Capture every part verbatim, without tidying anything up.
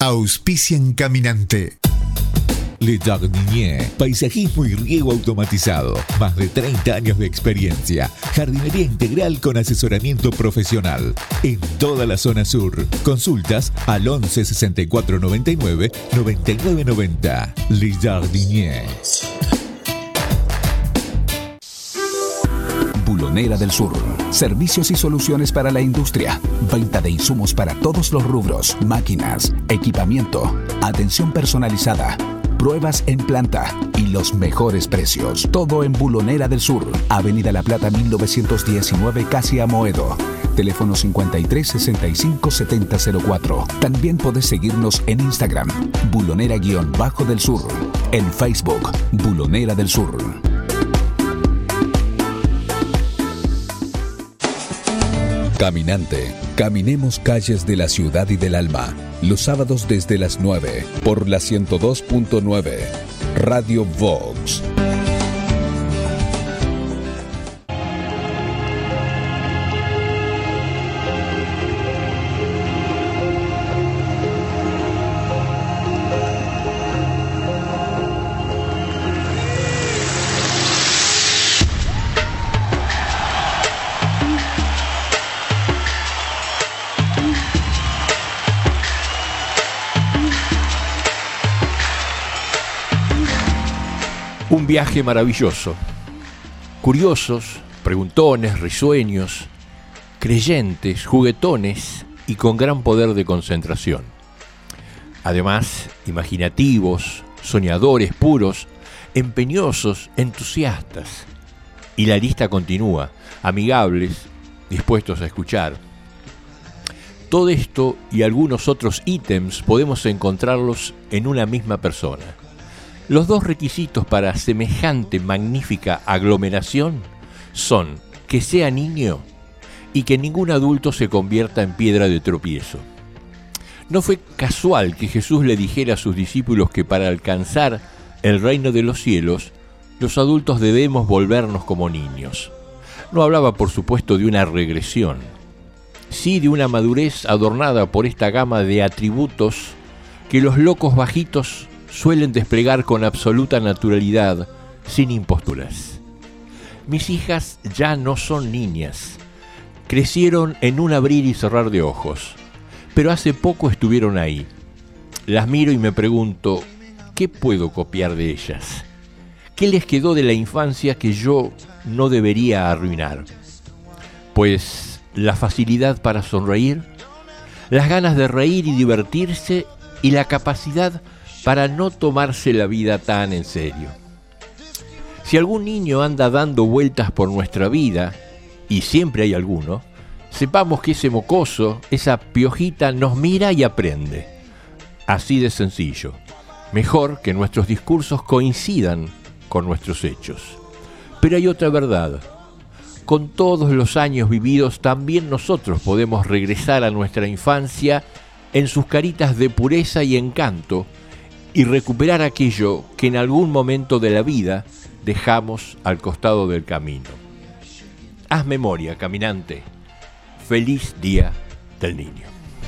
Auspician Caminante. Le Jardinier, paisajismo y riego automatizado. Más de treinta años de experiencia. Jardinería integral con asesoramiento profesional. En toda la zona sur. Consultas al once sesenta y cuatro noventa y nueve noventa y nueve noventa. Le Jardinier. Bulonera del Sur. Servicios y soluciones para la industria. Venta de insumos para todos los rubros. Máquinas, equipamiento, atención personalizada. Pruebas en planta y los mejores precios. Todo en Bulonera del Sur. Avenida La Plata mil novecientos diecinueve, casi Amoedo. Teléfono cincuenta y tres sesenta y cinco setenta cero cuatro. También podés seguirnos en Instagram. Bulonera-del Sur. En Facebook. Bulonera del Sur. Caminante. Caminemos calles de la ciudad y del alma. Los sábados desde las nueve por la ciento dos punto nueve. Radio Vox. Un viaje maravilloso. Curiosos, preguntones, risueños, creyentes, juguetones y con gran poder de concentración. Además, imaginativos, soñadores puros, empeñosos, entusiastas. Y la lista continúa, amigables, dispuestos a escuchar. Todo esto y algunos otros ítems podemos encontrarlos en una misma persona. Los dos requisitos para semejante magnífica aglomeración son que sea niño y que ningún adulto se convierta en piedra de tropiezo. No fue casual que Jesús le dijera a sus discípulos que para alcanzar el reino de los cielos, los adultos debemos volvernos como niños. No hablaba, por supuesto, de una regresión, sí de una madurez adornada por esta gama de atributos que los locos bajitos suelen desplegar con absoluta naturalidad, sin imposturas. Mis hijas ya no son niñas. Crecieron en un abrir y cerrar de ojos, pero hace poco estuvieron ahí. Las miro y me pregunto, ¿qué puedo copiar de ellas? ¿Qué les quedó de la infancia que yo no debería arruinar? Pues la facilidad para sonreír, las ganas de reír y divertirse y la capacidad para no tomarse la vida tan en serio. Si algún niño anda dando vueltas por nuestra vida, y siempre hay alguno, sepamos que ese mocoso, esa piojita, nos mira y aprende. Así de sencillo. Mejor que nuestros discursos coincidan con nuestros hechos. Pero hay otra verdad. Con todos los años vividos, también nosotros podemos regresar a nuestra infancia en sus caritas de pureza y encanto, y recuperar aquello que en algún momento de la vida dejamos al costado del camino. Haz memoria, caminante. Feliz Día del Niño.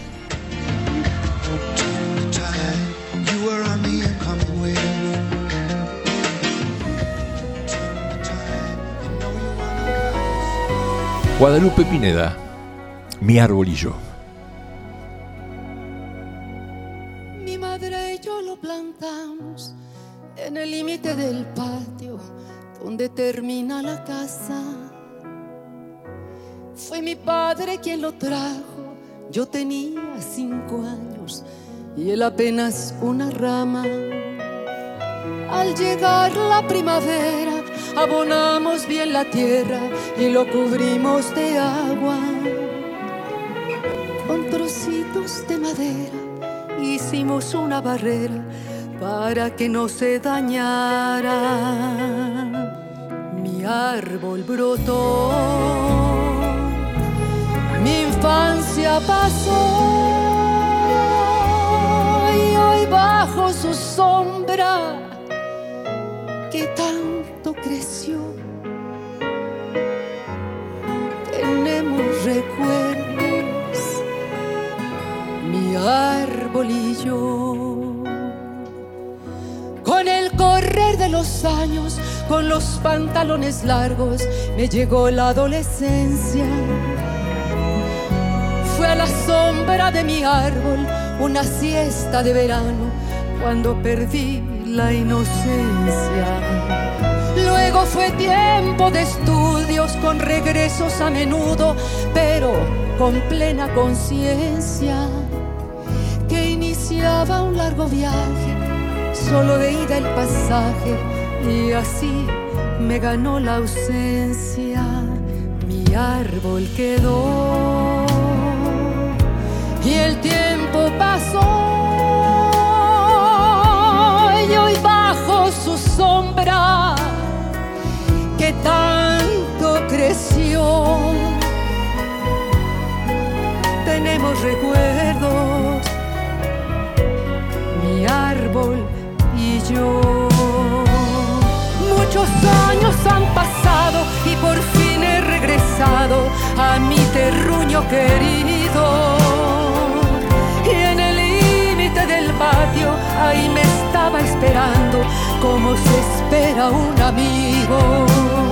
Guadalupe Pineda, Mi árbol y yo. Plantamos en el límite del patio donde termina la casa. Fue mi padre quien lo trajo, yo tenía cinco años y él apenas una rama. Al llegar la primavera abonamos bien la tierra y lo cubrimos de agua. Con trocitos de madera hicimos una barrera para que no se dañara. Mi árbol brotó, mi infancia pasó y hoy bajo su sombra que tanto creció tenemos recuerdos, mi árbol y yo. los años, con los pantalones largos, me llegó la adolescencia. Fue a la sombra de mi árbol una siesta de verano, cuando perdí la inocencia. Luego fue tiempo de estudios con regresos a menudo, pero con plena conciencia, que iniciaba un largo viaje, solo de ida el pasaje, y así me ganó la ausencia. Mi árbol quedó y el tiempo pasó, y hoy bajo su sombra que tanto creció, tenemos recuerdos, mi árbol y yo. Muchos años han pasado y por fin he regresado a mi terruño querido, y en el límite del patio ahí me estaba esperando como se espera un amigo.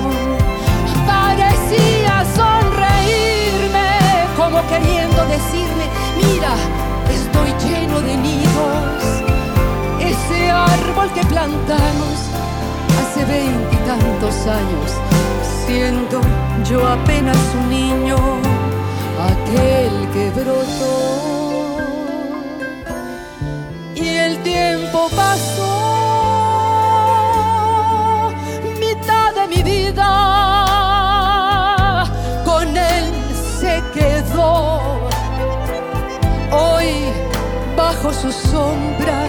Parecía sonreírme, como queriendo decirme: mira, estoy lleno de nidos. Ese árbol que plantamos hace veintitantos años, siendo yo apenas un niño, aquel que brotó. Y el tiempo pasó, mitad de mi vida con él se quedó. Hoy bajo su sombra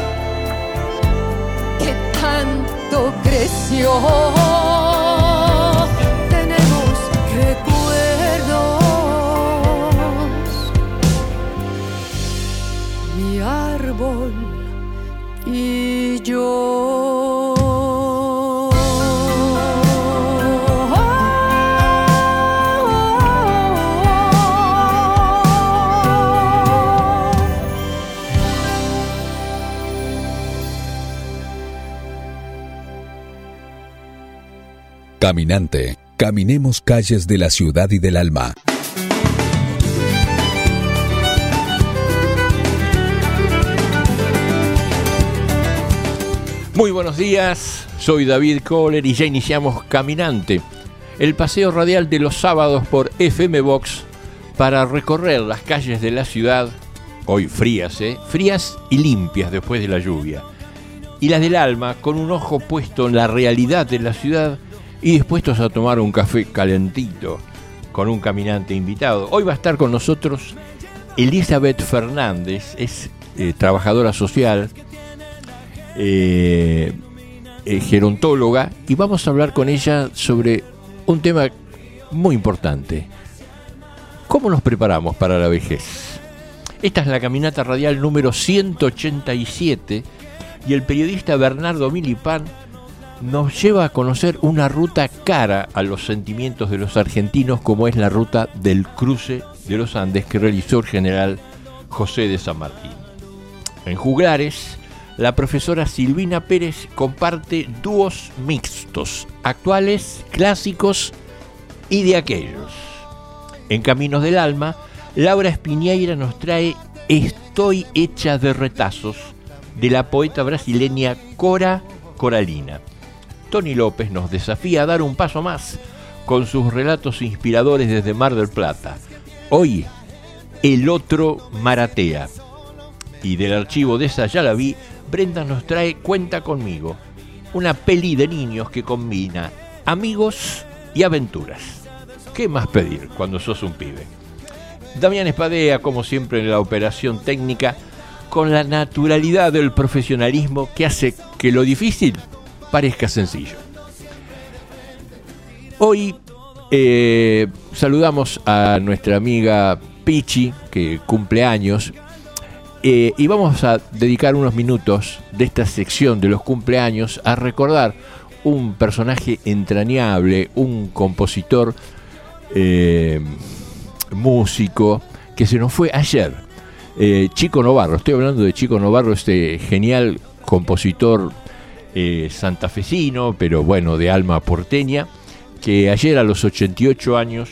que tanto creció, tenemos recuerdos, mi árbol y yo. Caminante, caminemos calles de la ciudad y del alma. Muy buenos días, soy David Kohler y ya iniciamos Caminante, el paseo radial de los sábados por F M Vox para recorrer las calles de la ciudad, hoy frías, ¿eh? frías y limpias después de la lluvia, y las del alma con un ojo puesto en la realidad de la ciudad y dispuestos a tomar un café calentito con un caminante invitado. Hoy va a estar con nosotros Elizabeth Fernández, es eh, trabajadora social, eh, eh, gerontóloga, y vamos a hablar con ella sobre un tema muy importante: ¿cómo nos preparamos para la vejez? Esta es la caminata radial número ciento ochenta y siete y el periodista Bernardo Milipán nos lleva a conocer una ruta cara a los sentimientos de los argentinos, como es la ruta del cruce de los Andes que realizó el general José de San Martín. En Juglares, la profesora Silvina Pérez comparte dúos mixtos, actuales, clásicos y de aquellos. En Caminos del Alma, Laura Espiñeira nos trae Estoy hecha de retazos, de la poeta brasileña Cora Coralina. Tony López nos desafía a dar un paso más con sus relatos inspiradores desde Mar del Plata. Hoy, El otro Maratea. Y del archivo de esa ya la vi, Brenda nos trae Cuenta conmigo, una peli de niños que combina amigos y aventuras. ¿Qué más pedir cuando sos un pibe? Damián Espadea, como siempre en la operación técnica, con la naturalidad del profesionalismo que hace que lo difícil parezca sencillo. Hoy eh, saludamos a nuestra amiga Pichi, que cumple años, eh, y vamos a dedicar unos minutos de esta sección de los cumpleaños a recordar un personaje entrañable, un compositor, eh, músico, que se nos fue ayer, eh, Chico Novarro. Estoy hablando de Chico Novarro, este genial compositor eh, santafesino, pero bueno, de alma porteña, que ayer a los ochenta y ocho años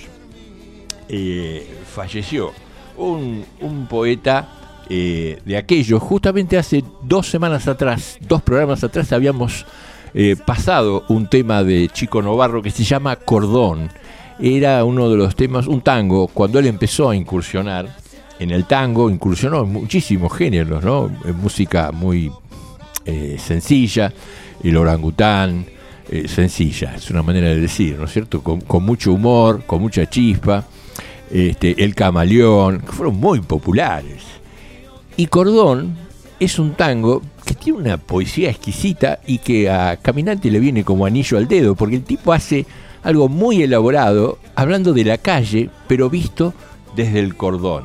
eh, falleció. Un, un poeta eh, de aquellos, justamente hace dos semanas atrás, dos programas atrás, habíamos eh, pasado un tema de Chico Novarro que se llama Cordón. Era uno de los temas, un tango, cuando él empezó a incursionar en el tango, incursionó en muchísimos géneros, ¿no? En música muy eh, sencilla, el orangután, eh, sencilla, es una manera de decir, ¿no es cierto? Con, con mucho humor, con mucha chispa, este, el camaleón, que fueron muy populares. Y Cordón es un tango que tiene una poesía exquisita y que a Caminante le viene como anillo al dedo, porque el tipo hace algo muy elaborado, hablando de la calle, pero visto desde el cordón.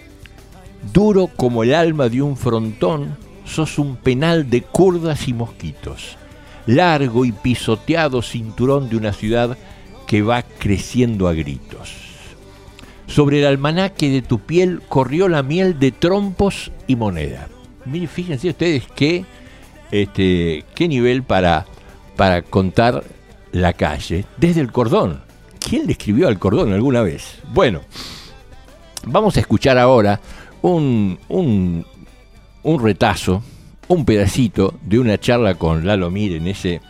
Duro como el alma de un frontón, sos un penal de curdas y mosquitos. Largo y pisoteado cinturón de una ciudad que va creciendo a gritos. Sobre el almanaque de tu piel corrió la miel de trompos y moneda. Miren, fíjense ustedes qué, este, qué nivel para, para contar la calle desde el cordón. ¿Quién le escribió al cordón alguna vez? Bueno, vamos a escuchar ahora un, un, un retazo, un pedacito de una charla con Lalo Mir en ese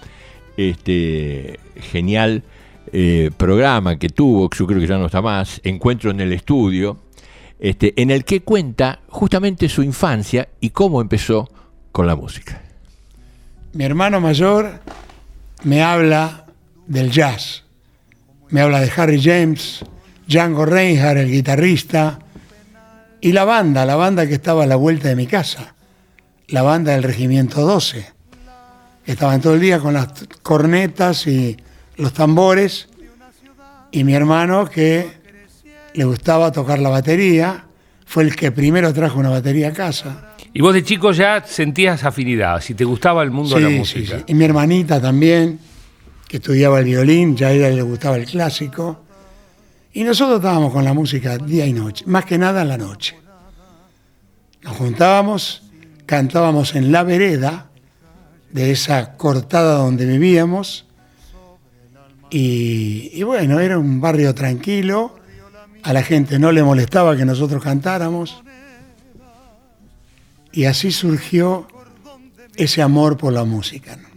este, genial eh, programa que tuvo, que yo creo que ya no está más, Encuentro en el Estudio, este, en el que cuenta justamente su infancia y cómo empezó con la música. Mi hermano mayor me habla del jazz, me habla de Harry James, Django Reinhardt, el guitarrista, y la banda, la banda que estaba a la vuelta de mi casa, la banda del Regimiento doce, que estaban todo el día con las cornetas y los tambores, y mi hermano, que le gustaba tocar la batería, fue el que primero trajo una batería a casa. Y vos de chico ya sentías afinidad, si te gustaba el mundo sí, de la música. Sí, sí. Y mi hermanita también, que estudiaba el violín, ya a ella le gustaba el clásico. Y nosotros estábamos con la música día y noche, más que nada en la noche. Nos juntábamos, cantábamos en la vereda de esa cortada donde vivíamos. Y, y bueno, era un barrio tranquilo, a la gente no le molestaba que nosotros cantáramos. Y así surgió ese amor por la música, ¿no?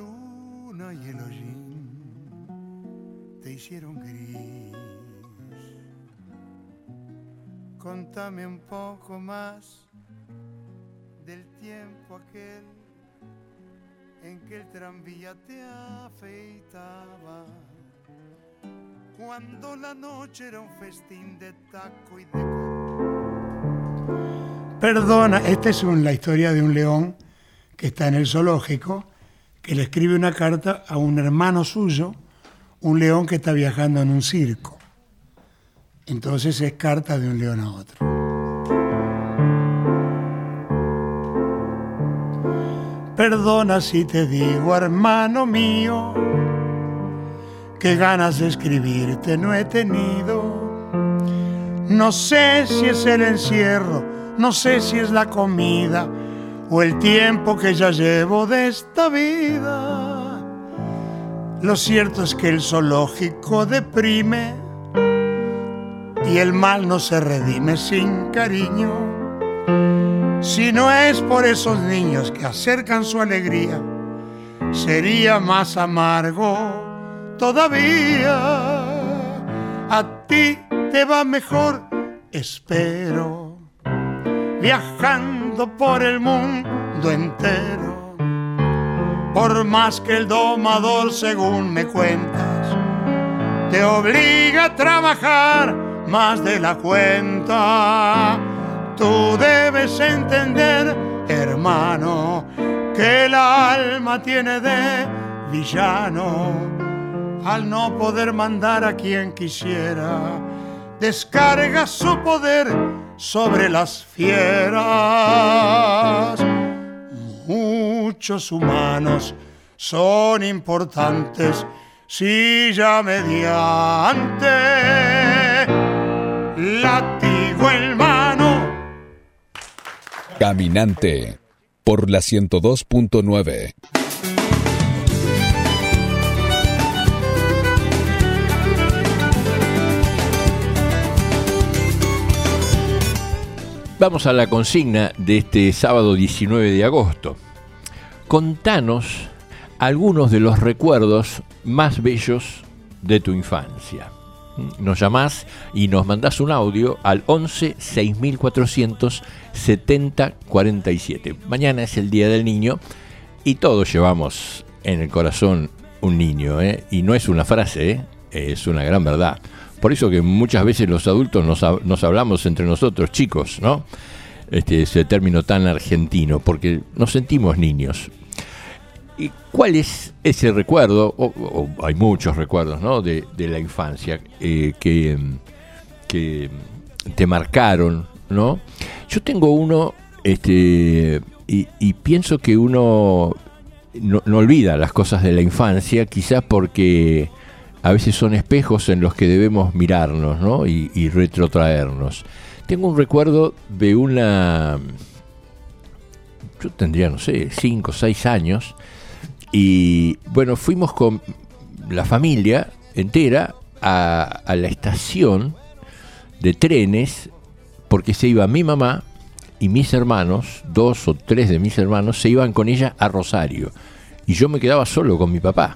Contame un poco más del tiempo aquel en que el tranvía te afeitaba, cuando la noche era un festín de taco y de... Perdona, esta es un, la historia de un león que está en el zoológico, que le escribe una carta a un hermano suyo, un león que está viajando en un circo. Entonces es carta de un león a otro. Perdona si te digo, hermano mío, que ganas de escribirte no he tenido. No sé si es el encierro, no sé si es la comida o el tiempo que ya llevo de esta vida. Lo cierto es que el zoológico deprime y el mal no se redime sin cariño. Si no es por esos niños que acercan su alegría, sería más amargo todavía. A ti te va mejor, espero, viajando por el mundo entero. Por más que el domador, según me cuentas, te obliga a trabajar más de la cuenta. Tú debes entender, hermano, que el alma tiene de villano al no poder mandar a quien quisiera. Descarga su poder sobre las fieras. Muchos humanos son importantes si ya mediante látigo en mano. Caminante por la ciento dos punto nueve. Vamos a la consigna de este sábado diecinueve de agosto. Contanos algunos de los recuerdos más bellos de tu infancia. Nos llamás y nos mandás un audio al once seis mil cuatrocientos setenta cuarenta y siete. Mañana es el Día del Niño y todos llevamos en el corazón un niño, ¿eh? Y no es una frase, ¿eh? Es una gran verdad. Por eso que muchas veces los adultos nos, nos hablamos entre nosotros, chicos, ¿no? Este, ese término tan argentino, porque nos sentimos niños. ¿Y cuál es ese recuerdo? O, o hay muchos recuerdos, ¿no? de, de la infancia eh, que, que te marcaron, ¿no? Yo tengo uno, este, y, y pienso que uno no, no olvida las cosas de la infancia, quizás porque a veces son espejos en los que debemos mirarnos, ¿no? y, y retrotraernos. Tengo un recuerdo de una... Yo tendría, no sé, cinco o seis años. Y bueno, fuimos con la familia entera a, a la estación de trenes porque se iba mi mamá y mis hermanos, dos o tres de mis hermanos, se iban con ella a Rosario. Y yo me quedaba solo con mi papá.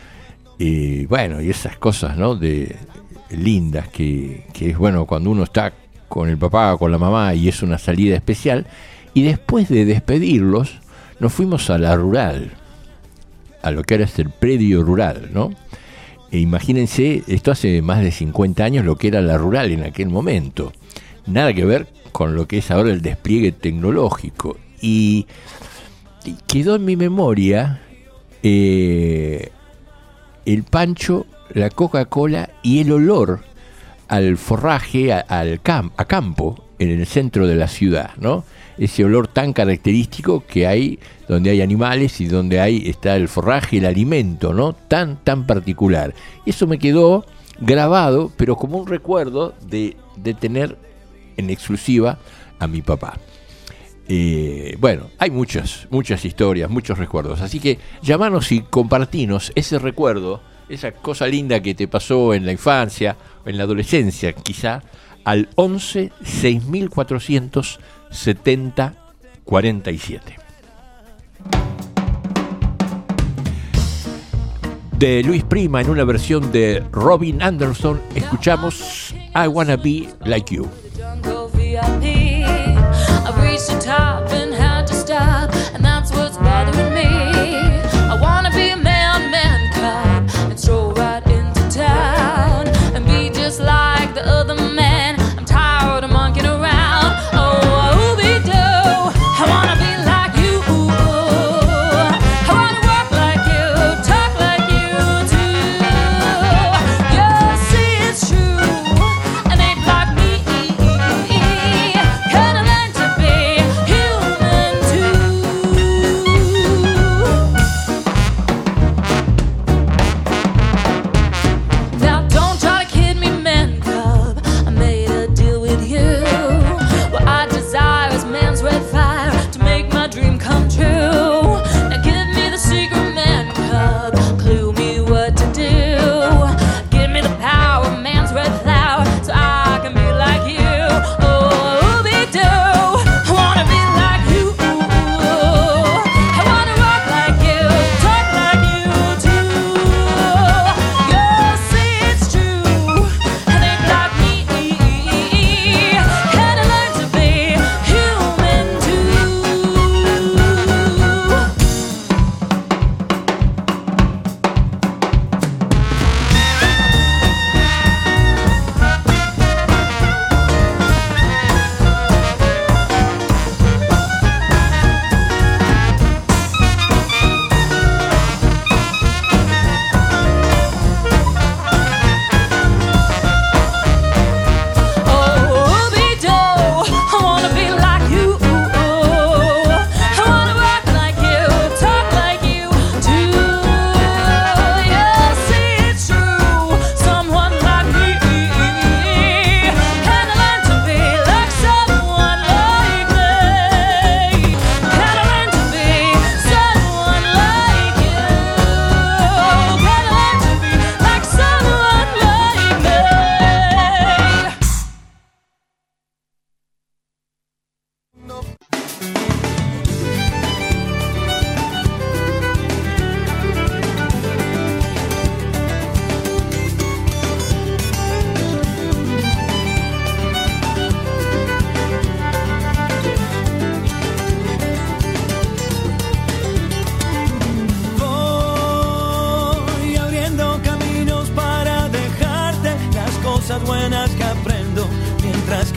Y bueno, y esas cosas, ¿no? De lindas que, que es bueno cuando uno está con el papá o con la mamá y es una salida especial. Y después de despedirlos, nos fuimos a la rural, a lo que era el predio rural, ¿no? E imagínense, esto hace más de cincuenta años, lo que era la rural en aquel momento. Nada que ver con lo que es ahora el despliegue tecnológico. Y, y quedó en mi memoria eh, el pancho, la Coca-Cola y el olor al forraje, a, al camp, a campo, en el centro de la ciudad, ¿no? Ese olor tan característico que hay donde hay animales y donde hay está el forraje, el alimento, ¿no? Tan, tan particular. Y eso me quedó grabado, pero como un recuerdo de, de tener en exclusiva a mi papá. Eh, bueno, hay muchas, muchas historias, muchos recuerdos. Así que llamanos y compartinos ese recuerdo, esa cosa linda que te pasó en la infancia o en la adolescencia, quizá, al once seis mil cuatrocientos setenta cuarenta y siete. De Luis Prima en una versión de Robin Anderson, escuchamos I Wanna Be Like You. Like the other man, I'm tired of monkeying around. Oh, Ooby Doo, I wanna be like you. I wanna work like you, talk like you too. You see it's true, an ape like me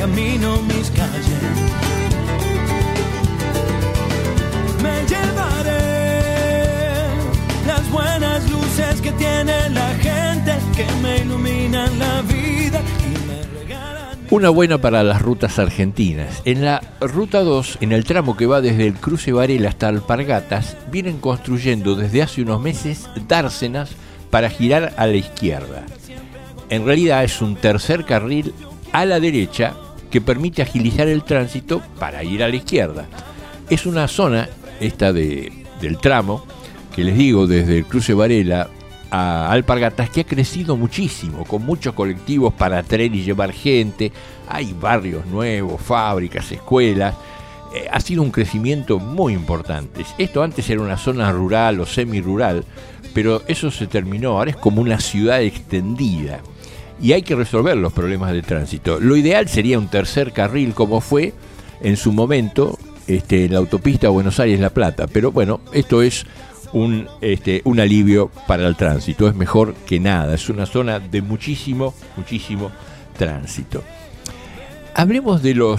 camino mis calles. Me llevaré las buenas luces que tiene la gente, que me iluminan la vida y me regalan. Una buena para las rutas argentinas. En la Ruta dos, en el tramo que va desde el cruce Varela hasta Alpargatas, vienen construyendo desde hace unos meses dársenas para girar a la izquierda. En realidad es un tercer carril a la derecha que permite agilizar el tránsito para ir a la izquierda. Es una zona, esta de, del tramo, que les digo, desde el cruce Varela a Alpargatas, que ha crecido muchísimo, con muchos colectivos para traer y llevar gente. Hay barrios nuevos, fábricas, escuelas. Eh, ha sido un crecimiento muy importante. Esto antes era una zona rural o semi-rural, pero eso se terminó. Ahora es como una ciudad extendida y hay que resolver los problemas de tránsito. Lo ideal sería un tercer carril, como fue en su momento este, la autopista Buenos Aires-La Plata, pero bueno, esto es un, este, un alivio para el tránsito, es mejor que nada, es una zona de muchísimo, muchísimo tránsito. Hablemos de los,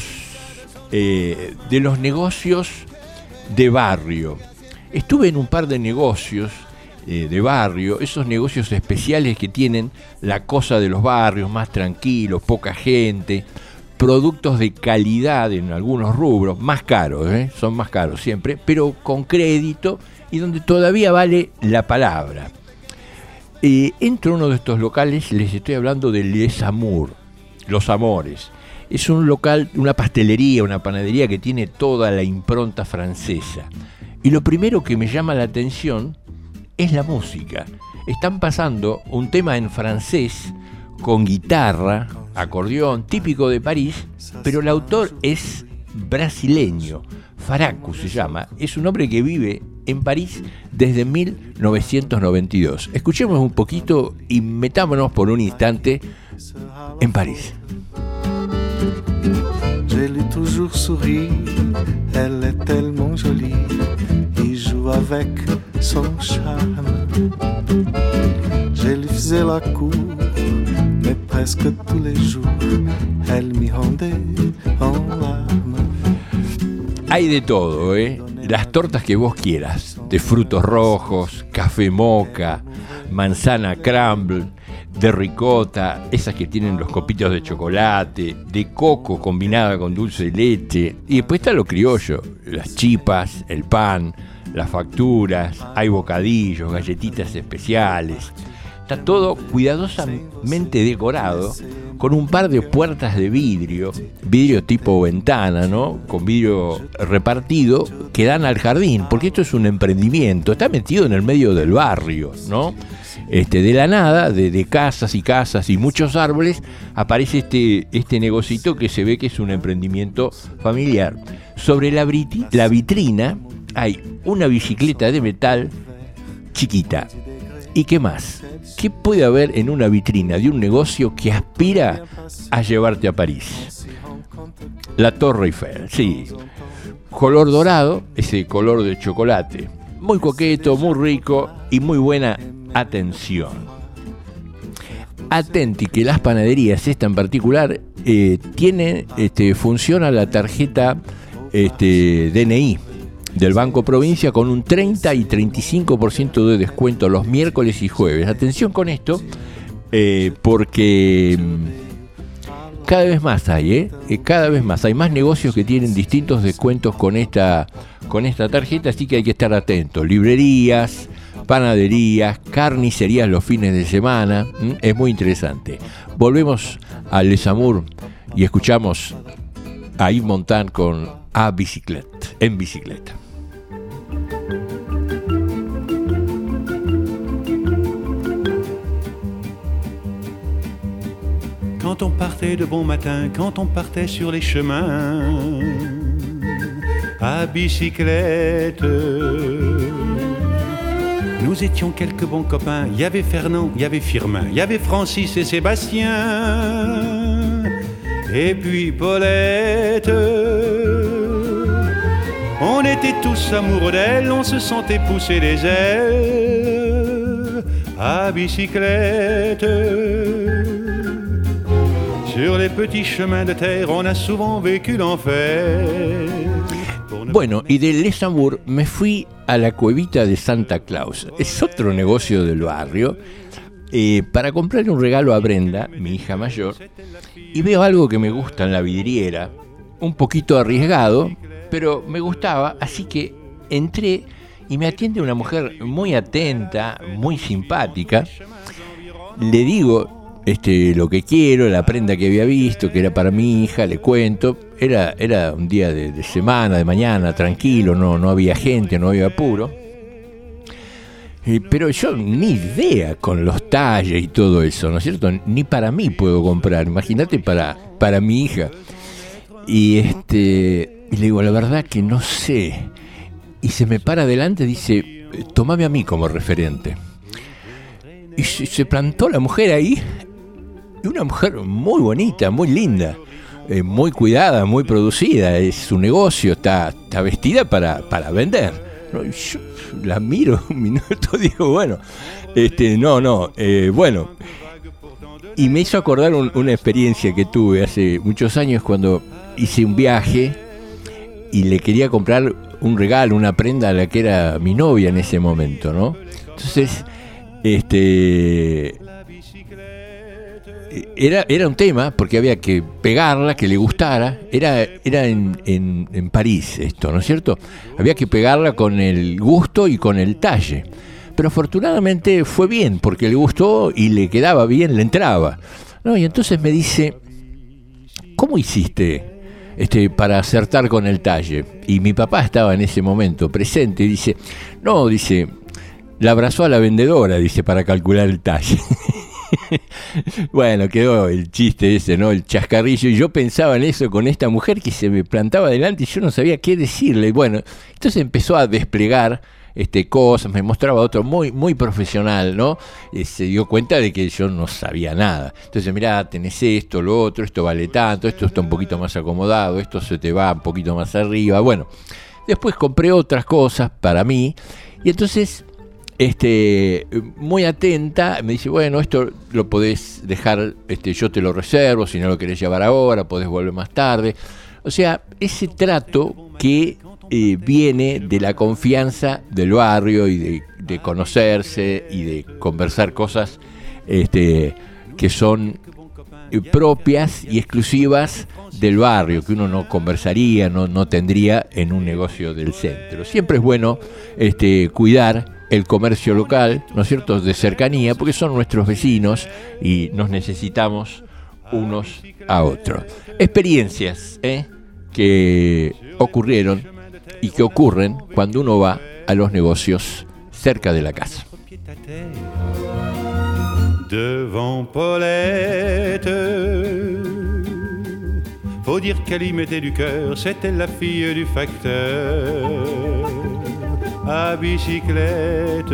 eh, de los negocios de barrio. Estuve en un par de negocios eh, de barrio, esos negocios especiales que tienen la cosa de los barrios, más tranquilos, poca gente, productos de calidad en algunos rubros, más caros, ¿eh? Son más caros siempre, pero con crédito y donde todavía vale la palabra. Eh, entro a uno de estos locales, les estoy hablando de Les Amours, Los Amores. Es un local, una pastelería, una panadería que tiene toda la impronta francesa. Y lo primero que me llama la atención es la música. Están pasando un tema en francés con guitarra, acordeón, típico de París, pero el autor es brasileño. Faraco se llama, es un hombre que vive en París desde mil novecientos noventa y dos. Escuchemos un poquito y metámonos por un instante en París. Je l'ai toujours souri, elle est tellement jolie, il joue avec son charme. Je lui faisais la cour, mais presque tous les jours, elle m'y rendait en larmes. Hay de todo, ¿eh? Las tortas que vos quieras, de frutos rojos, café mocha, manzana crumble, de ricota, esas que tienen los copitos de chocolate, de coco combinada con dulce de leche, y después está lo criollo, las chipas, el pan, las facturas, hay bocadillos, galletitas especiales. Está todo cuidadosamente decorado con un par de puertas de vidrio, vidrio tipo ventana, ¿no? Con vidrio repartido que dan al jardín, porque esto es un emprendimiento, está metido en el medio del barrio, ¿no? Este, de la nada, de, de casas y casas y muchos árboles, aparece este, este negocito que se ve que es un emprendimiento familiar. Sobre la, briti, la vitrina hay una bicicleta de metal chiquita. ¿Y qué más? ¿Qué puede haber en una vitrina de un negocio que aspira a llevarte a París? La Torre Eiffel, sí. Color dorado, ese color de chocolate. Muy coqueto, muy rico y muy buena atención. Atenti que las panaderías, esta en particular, eh, tiene, este, funciona la tarjeta este, D N I del Banco Provincia con un treinta y treinta y cinco por ciento de descuento los miércoles y jueves. Atención con esto, eh, porque cada vez más hay, ¿eh? Cada vez más hay más negocios que tienen distintos descuentos con esta, con esta tarjeta, así que hay que estar atentos. Librerías, panaderías, carnicerías los fines de semana, ¿Mm? Es muy interesante. Volvemos a Les Amours y escuchamos a Yves Montand con A Biciclette, en bicicleta. Quand on partait de bon matin, quand on partait sur les chemins à bicyclette, nous étions quelques bons copains. Il y avait Fernand, il y avait Firmin, il y avait Francis et Sébastien, et puis Paulette. On était tous amoureux d'elle, on se sentait pousser des ailes à bicyclette. Sur les petits chemins de terre, on a souvent vécu l'enfer. Bueno, y de Les Amours me fui a la cuevita de Santa Claus. Es otro negocio del barrio. Eh, para comprarle un regalo a Brenda, mi hija mayor, y veo algo que me gusta en la vidriera, un poquito arriesgado, pero me gustaba, así que entré y me atiende una mujer muy atenta, muy simpática. Le digo este, lo que quiero, la prenda que había visto, que era para mi hija, le cuento. Era, era un día de, de semana, de mañana, tranquilo, no, no había gente, no había apuro. Eh, pero yo ni idea con los talles y todo eso, ¿no es cierto? Ni para mí puedo comprar, imagínate para, para mi hija. Y, este, y le digo, la verdad que no sé. Y se me para adelante y dice, tomame a mí como referente. Y se, se plantó la mujer ahí, y una mujer muy bonita, muy linda, eh, muy cuidada, muy producida, es su negocio, está, está vestida para, para vender. ¿No? Y yo la miro un minuto, digo, bueno, este, no, no, eh, bueno. Y me hizo acordar un, una experiencia que tuve hace muchos años cuando hice un viaje y le quería comprar un regalo, una prenda a la que era mi novia en ese momento, ¿no? Entonces, este, era, era un tema porque había que pegarla, que le gustara. Era, era en, en, en París esto, ¿no es cierto? Había que pegarla con el gusto y con el talle. Pero afortunadamente fue bien, porque le gustó y le quedaba bien, le entraba, ¿no? Y entonces me dice, ¿cómo hiciste este, para acertar con el talle? Y mi papá estaba en ese momento presente y dice, no, dice, la abrazó a la vendedora, dice, para calcular el talle. Bueno, quedó el chiste ese, ¿no? El chascarrillo. Y yo pensaba en eso con esta mujer que se me plantaba delante y yo no sabía qué decirle. Bueno, entonces empezó a desplegar Este, cosas, me mostraba otro muy, muy profesional, ¿no? Eh, se dio cuenta de que yo no sabía nada. Entonces, mirá, tenés esto, lo otro, esto vale tanto, esto está un poquito más acomodado, esto se te va un poquito más arriba. Bueno, después compré otras cosas para mí y entonces, este, muy atenta, me dice, bueno, esto lo podés dejar, este, yo te lo reservo, si no lo querés llevar ahora, podés volver más tarde. O sea, ese trato que Eh, viene de la confianza del barrio y de, de conocerse y de conversar cosas este, que son eh, propias y exclusivas del barrio, que uno no conversaría, no, no tendría en un negocio del centro. Siempre es bueno este, cuidar el comercio local, ¿no es cierto?, de cercanía, porque son nuestros vecinos y nos necesitamos unos a otros. Experiencias ¿eh? que ocurrieron y que ocurren cuando uno va a los negocios cerca de la casa. Devant Paulette, faut dire qu'elle y mettait du cœur, c'était la fille du facteur à bicyclette.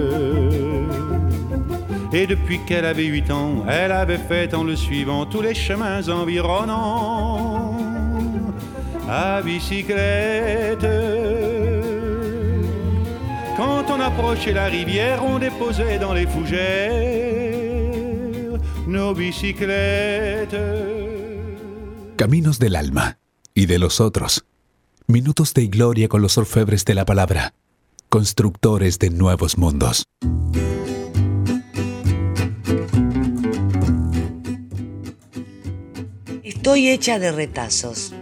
Et depuis qu'elle avait huit ans, elle avait fait en le suivant tous les chemins environnants à bicyclette. Quand on approchait la rivière, on déposait dans les fougères nos bicyclettes. Caminos del alma y de los otros. Minutos de gloria con los orfebres de la palabra. Constructores de nuevos mundos. Estoy hecha de retazos.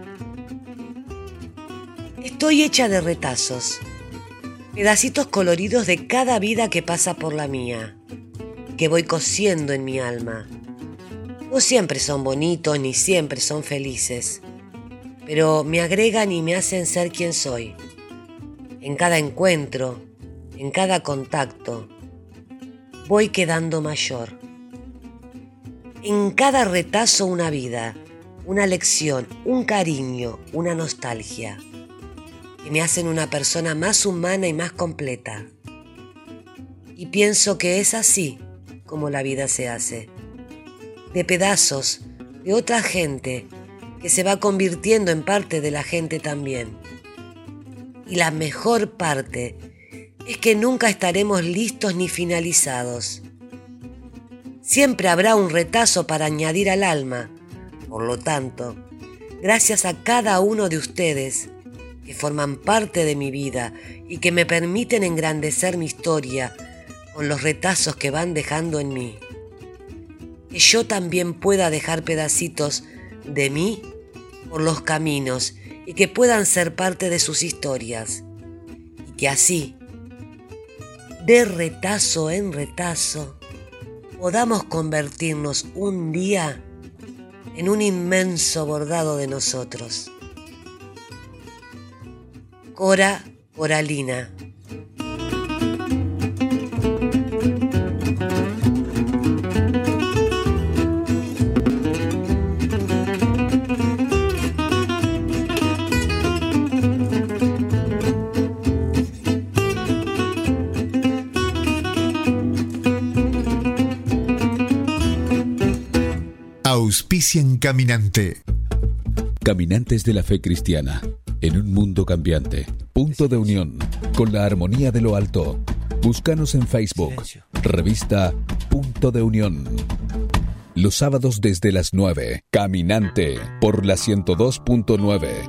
Estoy hecha de retazos. Pedacitos coloridos de cada vida que pasa por la mía, que voy cosiendo en mi alma. No siempre son bonitos ni siempre son felices, pero me agregan y me hacen ser quien soy. En cada encuentro, en cada contacto, voy quedando mayor. En cada retazo una vida, una lección, un cariño, una nostalgia, que me hacen una persona más humana y más completa. Y pienso que es así como la vida se hace, de pedazos de otra gente que se va convirtiendo en parte de la gente también. Y la mejor parte es que nunca estaremos listos ni finalizados. Siempre habrá un retazo para añadir al alma, Por lo tanto, gracias a cada uno de ustedes que forman parte de mi vida y que me permiten engrandecer mi historia con los retazos que van dejando en mí. Que yo también pueda dejar pedacitos de mí por los caminos y que puedan ser parte de sus historias. Y que así, de retazo en retazo, podamos convertirnos un día en un inmenso bordado de nosotros. Cora Coralina. Auspician Caminante. Caminantes de la fe cristiana. En un mundo cambiante. Punto de unión con la armonía de lo alto. Búscanos en Facebook. Revista Punto de Unión. Los sábados desde las nueve. Caminante por la ciento dos punto nueve.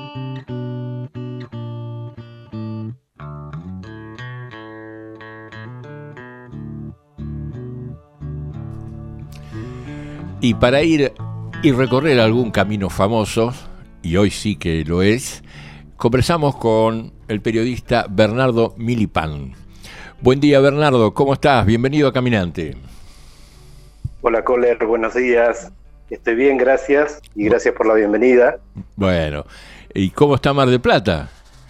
Y para ir y recorrer algún camino famoso, y hoy sí que lo es, conversamos con el periodista Bernardo Milipán. Buen día, Bernardo, ¿cómo estás? Bienvenido a Caminante. Hola, Coller, buenos días. Estoy bien, gracias, y gracias por la bienvenida. Bueno, ¿y cómo está Mar del Plata?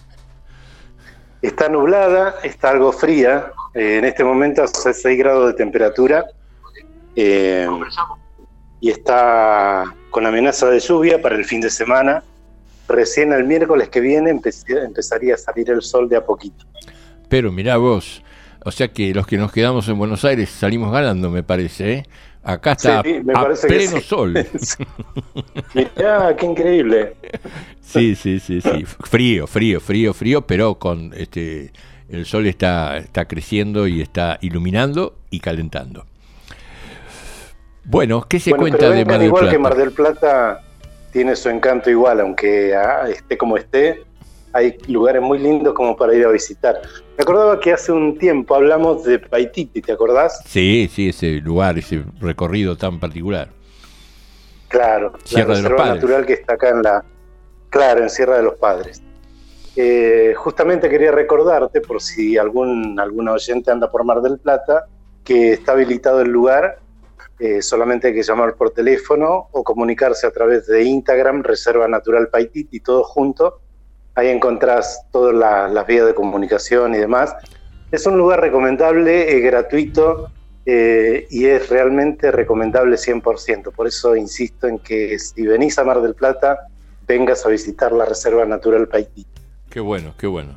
Está nublada, está algo fría, eh, en este momento hace seis grados de temperatura. Eh, y está con amenaza de lluvia para el fin de semana. Recién el miércoles que viene empe- empezaría a salir el sol de a poquito. Pero mirá vos, o sea que los que nos quedamos en Buenos Aires salimos ganando, me parece, ¿eh? Acá está sí, me a parece pleno que sí. sol. Mirá, qué increíble. Sí, sí, sí, sí. Frío, frío, frío, frío, pero con este el sol está, está creciendo y está iluminando y calentando. Bueno, ¿qué se bueno, cuenta pero de Mar del igual Plata? que Mar del Plata tiene su encanto igual, aunque ah, esté como esté, hay lugares muy lindos como para ir a visitar. Me acordaba que hace un tiempo hablamos de Paititi, ¿te acordás? Sí, sí, ese lugar, ese recorrido tan particular. Claro, Sierra la de los reserva Padres. natural que está acá en la... Claro, en Sierra de los Padres. Eh, justamente quería recordarte, por si algún algún oyente anda por Mar del Plata, que está habilitado el lugar. Eh, solamente hay que llamar por teléfono o comunicarse a través de Instagram, Reserva Natural Paititi, todo junto. Ahí encontrás todas la, las vías de comunicación y demás. Es un lugar recomendable, es gratuito eh, y es realmente recomendable cien por ciento. Por eso insisto en que si venís a Mar del Plata, vengas a visitar la Reserva Natural Paititi. Qué bueno, qué bueno.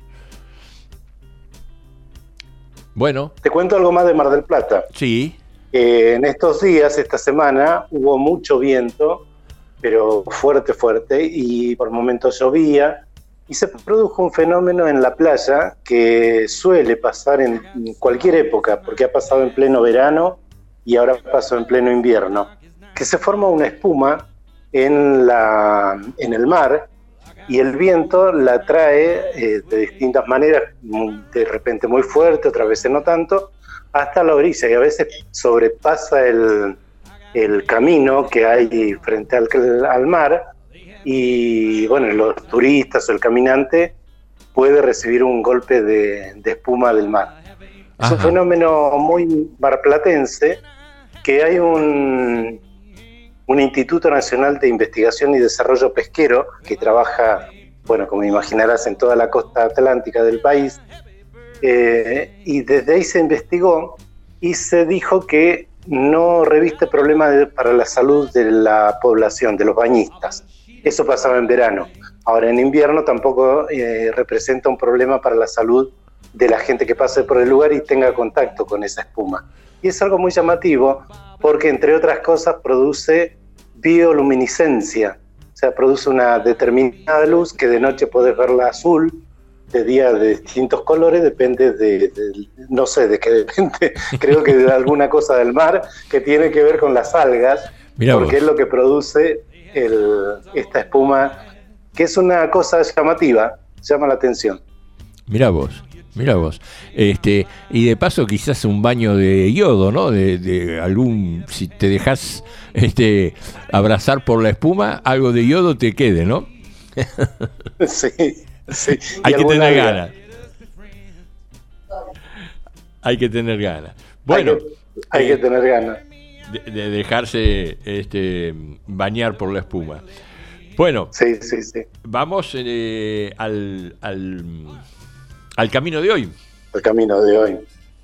Bueno. Te cuento algo más de Mar del Plata. Sí. Eh, en estos días, esta semana, hubo mucho viento, pero fuerte, fuerte, y por momentos llovía, y se produjo un fenómeno en la playa que suele pasar en cualquier época, porque ha pasado en pleno verano y ahora pasó en pleno invierno, que se forma una espuma en, la, en el mar, y el viento la trae eh, de distintas maneras, de repente muy fuerte, otras veces no tanto, hasta la orilla, y a veces sobrepasa el, el camino que hay frente al, al mar, y bueno, los turistas o el caminante puede recibir un golpe de, de espuma del mar. Ajá. Es un fenómeno muy marplatense, que hay un, un Instituto Nacional de Investigación y Desarrollo Pesquero que trabaja, bueno, como imaginarás, en toda la costa atlántica del país. Eh, y desde ahí se investigó y se dijo que no reviste problema de, para la salud de la población, de los bañistas. Eso pasaba en verano. Ahora en invierno tampoco eh, representa un problema para la salud de la gente que pase por el lugar y tenga contacto con esa espuma. Y es algo muy llamativo porque, entre otras cosas, produce bioluminiscencia. O sea, produce una determinada luz que de noche podés verla azul, de día de distintos colores, depende de, de, no sé de qué depende, creo que de alguna cosa del mar que tiene que ver con las algas Mirá porque vos. es lo que produce el, esta espuma, que es una cosa llamativa, llama la atención. Mirá vos, mirá vos. Este, y de paso quizás un baño de yodo, ¿no? De, de algún, si te dejas este, abrazar por la espuma, algo de yodo te quede, ¿no? Sí, sí. Hay Y que alguna tener alga. ganas. Hay que tener ganas. Bueno, hay que, hay que eh, tener ganas. de, de dejarse este, bañar por la espuma. Bueno, sí, sí, sí. Vamos eh, al, al, al camino de hoy. El camino de hoy.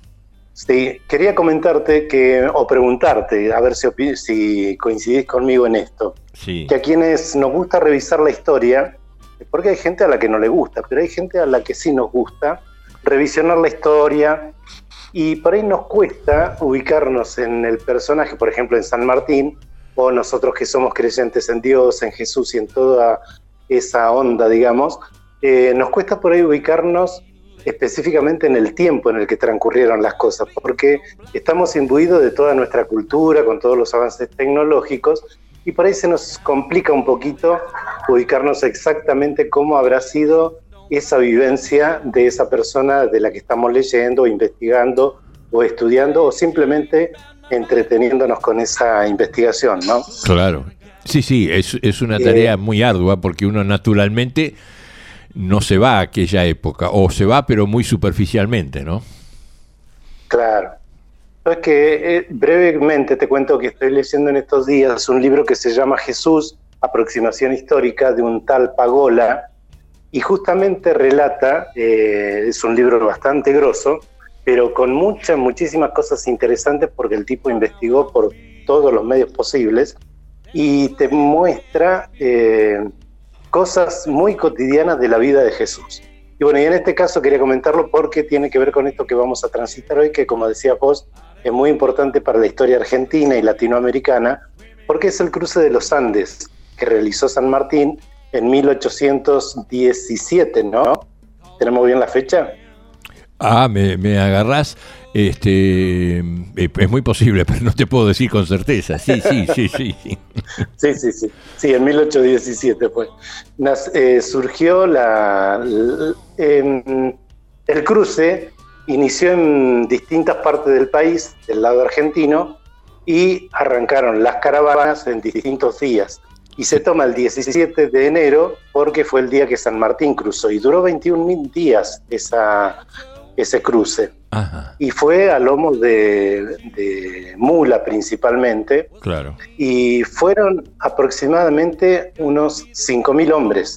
Sí, quería comentarte que, o preguntarte, a ver si, opi- si coincidís conmigo en esto. Sí. Que a quienes nos gusta revisar la historia, porque hay gente a la que no le gusta, pero hay gente a la que sí nos gusta revisionar la historia, y por ahí nos cuesta ubicarnos en el personaje, por ejemplo en San Martín, o nosotros que somos creyentes en Dios, en Jesús y en toda esa onda, digamos, eh, nos cuesta por ahí ubicarnos específicamente en el tiempo en el que transcurrieron las cosas, porque estamos imbuidos de toda nuestra cultura, con todos los avances tecnológicos, y por ahí se nos complica un poquito ubicarnos exactamente cómo habrá sido esa vivencia de esa persona de la que estamos leyendo, investigando o estudiando, o simplemente entreteniéndonos con esa investigación, ¿no? Claro. Sí, sí, es, es una tarea muy ardua porque uno naturalmente no se va a aquella época, o se va pero muy superficialmente, ¿no? Claro. Es que eh, brevemente te cuento que estoy leyendo en estos días un libro que se llama Jesús, aproximación histórica, de un tal Pagola, y justamente relata, eh, es un libro bastante grosso, pero con muchas, muchísimas cosas interesantes porque el tipo investigó por todos los medios posibles y te muestra eh, cosas muy cotidianas de la vida de Jesús. Y bueno, y en este caso quería comentarlo porque tiene que ver con esto que vamos a transitar hoy, que como decía vos, es muy importante para la historia argentina y latinoamericana, porque es el cruce de los Andes que realizó San Martín en mil ochocientos diecisiete, ¿no? ¿Tenemos bien la fecha? Ah, me, me agarrás, este, eh, es muy posible, pero no te puedo decir con certeza. Sí, sí, sí, sí. Sí, sí, sí. Sí, en mil ochocientos diecisiete fue. Nas, eh, surgió la, la en, el cruce, inició en distintas partes del país, del lado argentino, y arrancaron las caravanas en distintos días. Y se toma el diecisiete de enero porque fue el día que San Martín cruzó, y duró veintiún mil días esa, ese cruce. Ajá. Y fue a lomos de, de mula principalmente, Claro. y fueron aproximadamente unos cinco mil hombres,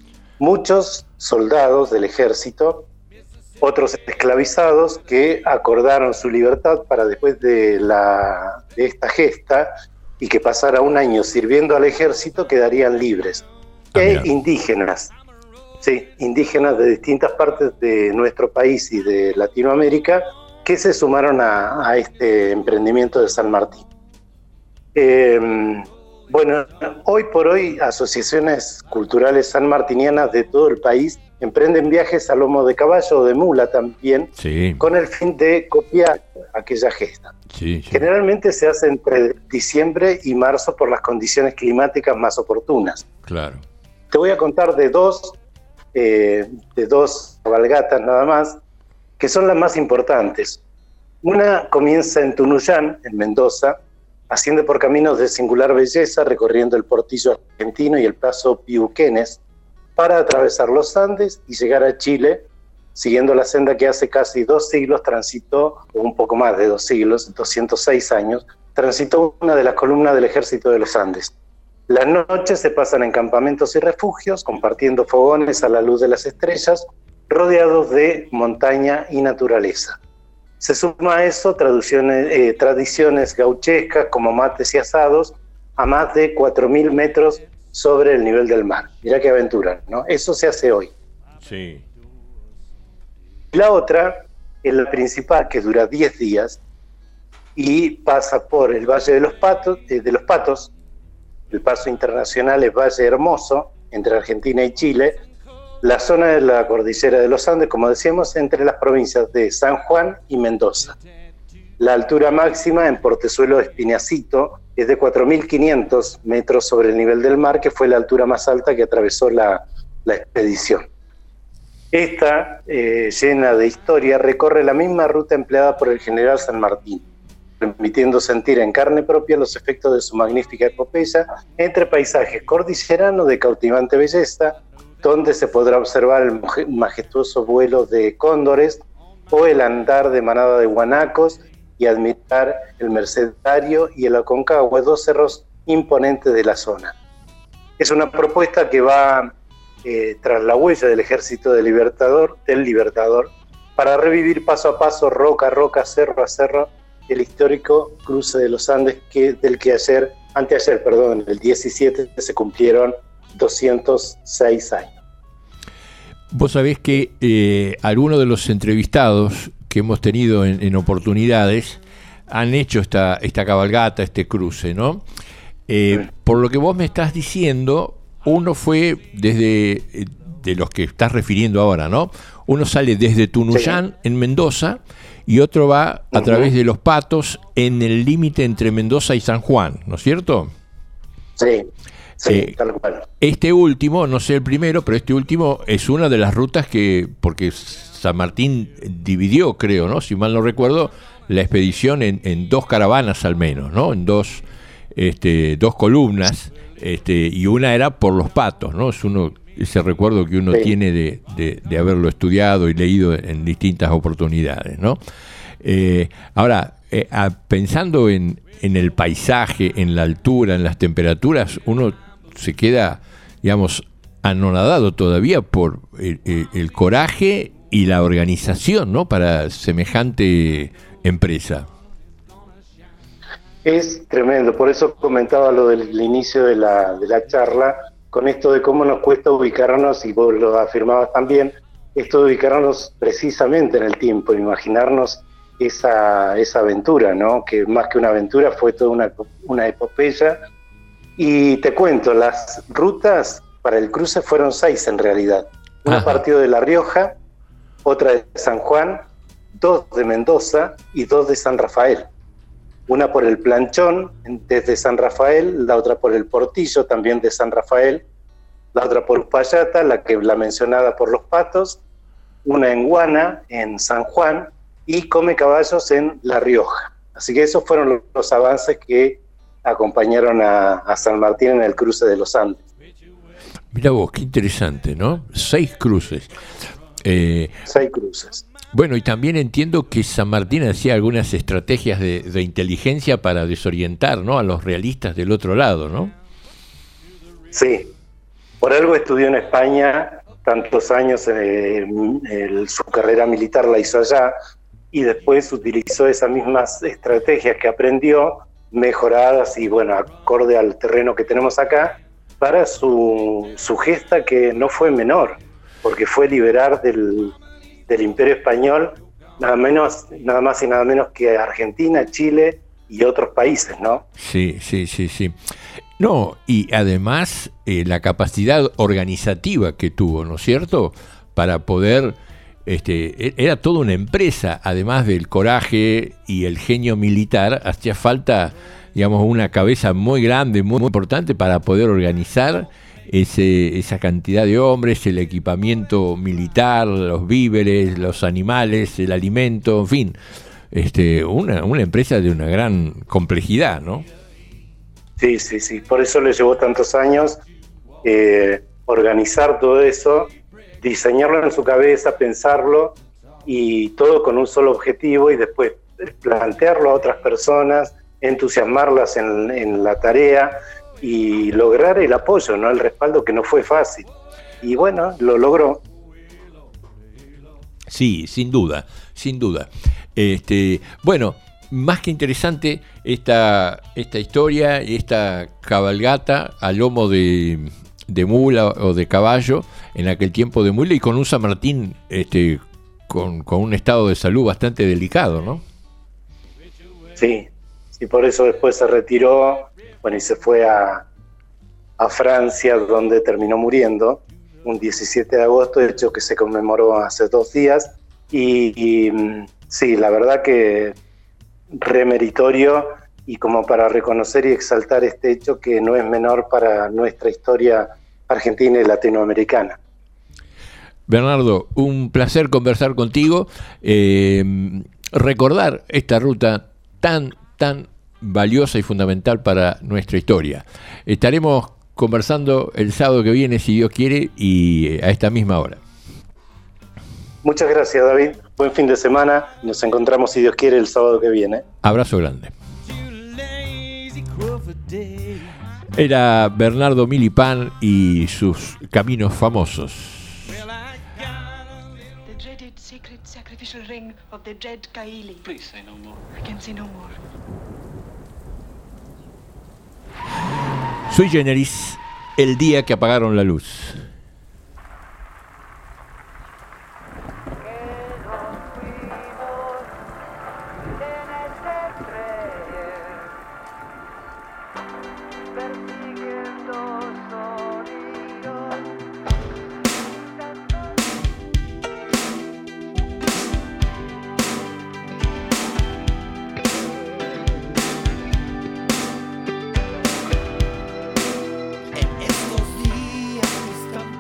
muchos soldados del ejército, otros esclavizados que acordaron su libertad para después de, la, de esta gesta y que pasara un año sirviendo al ejército quedarían libres. Ah, e mira. indígenas, sí, indígenas de distintas partes de nuestro país y de Latinoamérica que se sumaron a, a este emprendimiento de San Martín. Eh, bueno, hoy por hoy asociaciones culturales sanmartinianas de todo el país emprenden viajes a lomo de caballo o de mula también, Sí, con el fin de copiar aquella gesta. sí, sí. Generalmente se hace entre diciembre y marzo por las condiciones climáticas más oportunas. Claro. Te voy a contar de dos, eh, de dos cabalgatas nada más, que son las más importantes. Una comienza en Tunuyán, en Mendoza, asciende por caminos de singular belleza, recorriendo el Portillo argentino y el Paso Piuquenes, para atravesar los Andes y llegar a Chile, siguiendo la senda que hace casi dos siglos transitó, o un poco más de dos siglos, doscientos seis años, transitó una de las columnas del Ejército de los Andes. Las noches se pasan en campamentos y refugios, compartiendo fogones a la luz de las estrellas, rodeados de montaña y naturaleza. Se suma a eso traducciones, eh, tradiciones gauchescas como mates y asados a más de cuatro mil metros sobre el nivel del mar. Mirá qué aventura, ¿no? Eso se hace hoy. Sí. La otra es la principal, que dura diez días y pasa por el Valle de los Patos, eh, de los Patos. El paso internacional es Valle Hermoso, entre Argentina y Chile. La zona de la cordillera de los Andes, como decíamos, entre las provincias de San Juan y Mendoza. La altura máxima en Portezuelo de Espinacito, es de cuatro mil quinientos metros sobre el nivel del mar, que fue la altura más alta que atravesó la, la expedición. Esta, eh, llena de historia, recorre la misma ruta empleada por el general San Martín, permitiendo sentir en carne propia los efectos de su magnífica epopeya entre paisajes cordilleranos de cautivante belleza, donde se podrá observar el majestuoso vuelo de cóndores o el andar de manada de guanacos y admirar el Mercedario y el Aconcagua, dos cerros imponentes de la zona. Es una propuesta que va eh, tras la huella del ejército del Libertador, del Libertador, para revivir paso a paso, roca a roca, cerro a cerro, el histórico cruce de los Andes, que, del que ayer, anteayer, perdón, el diecisiete se cumplieron doscientos seis años. Vos sabés que eh, algunos de los entrevistados que hemos tenido en, en oportunidades han hecho esta, esta cabalgata, este cruce, ¿no? Eh, sí. Por lo que vos me estás diciendo, uno fue desde, de los que estás refiriendo ahora, ¿no? Uno sale desde Tunuyán, sí, en Mendoza, y otro va a uh-huh. través de Los Patos, en el límite entre Mendoza y San Juan, ¿no es cierto? Sí. Sí, eh, tal cual. Este último, no sé el primero, pero este último es una de las rutas que, porque San Martín dividió, creo, ¿no? Si mal no recuerdo, la expedición en, en dos caravanas al menos, ¿no? En dos, este, dos columnas, este, y una era por Los Patos, ¿no? Es uno, ese recuerdo que uno sí. tiene de, de, de haberlo estudiado y leído en distintas oportunidades, ¿no? Eh, ahora, eh, a, pensando en, en el paisaje, en la altura, en las temperaturas, uno se queda, digamos, anonadado todavía por el, el, el coraje y la organización, ¿no?, para semejante empresa. Es tremendo, por eso comentaba lo del inicio de la, de la charla, con esto de cómo nos cuesta ubicarnos, y vos lo afirmabas también, esto de ubicarnos precisamente en el tiempo, imaginarnos esa, esa aventura, ¿no? Que más que una aventura fue toda una, una epopeya. Y te cuento, las rutas para el cruce fueron seis en realidad. Una partió de La Rioja, otra de San Juan, dos de Mendoza y dos de San Rafael. Una por el Planchón, desde San Rafael, la otra por el Portillo, también de San Rafael, la otra por Uspallata, la que la mencionada por Los Patos, una en Guana, en San Juan, y Come Caballos en La Rioja. Así que esos fueron los, los avances que acompañaron a, a San Martín en el cruce de los Andes. Mira vos, qué interesante, ¿no? Seis cruces. Eh, Seis cruces. Bueno, y también entiendo que San Martín hacía algunas estrategias de, de inteligencia para desorientar, ¿no?, a los realistas del otro lado, ¿no? Sí. Por algo estudió en España tantos años, eh, el, su carrera militar la hizo allá, y después utilizó esas mismas estrategias que aprendió, mejoradas y, bueno, acorde al terreno que tenemos acá, para su, su gesta, que no fue menor, porque fue liberar del, del Imperio Español nada menos, nada más y nada menos que Argentina, Chile y otros países, ¿no? Sí, sí, sí, sí. No, y además eh, la capacidad organizativa que tuvo, ¿no es cierto?, para poder... Este, era toda una empresa, además del coraje y el genio militar, hacía falta, digamos, una cabeza muy grande, muy, muy importante para poder organizar ese, esa cantidad de hombres, el equipamiento militar, los víveres, los animales, el alimento, en fin, este, una, una empresa de una gran complejidad, ¿no? Sí, sí, sí, por eso le llevó tantos años eh, organizar todo eso, diseñarlo en su cabeza, pensarlo, y todo con un solo objetivo, y después plantearlo a otras personas, entusiasmarlas en, en la tarea y lograr el apoyo, ¿no?, el respaldo, que no fue fácil. Y bueno, lo logró. Sí, sin duda, sin duda. Este, bueno, más que interesante esta, esta historia, esta cabalgata a lomo de... de mula o de caballo, en aquel tiempo de mula, y con un San Martín este, con, con un estado de salud bastante delicado, ¿no? Sí, y por eso después se retiró, bueno, y se fue a, a Francia, donde terminó muriendo, un diecisiete de agosto, de hecho que se conmemoró hace dos días, y, y sí, la verdad que re meritorio, y como para reconocer y exaltar este hecho que no es menor para nuestra historia argentina y latinoamericana. Bernardo, un placer conversar contigo, eh, recordar esta ruta tan, tan valiosa y fundamental para nuestra historia. Estaremos conversando el sábado que viene, si Dios quiere, y a esta misma hora. Muchas gracias, David. Buen fin de semana. Nos encontramos, si Dios quiere, el sábado que viene. Abrazo grande. Era Bernardo Milipán y sus caminos famosos. Sui Generis, el día que apagaron la luz. Estos días están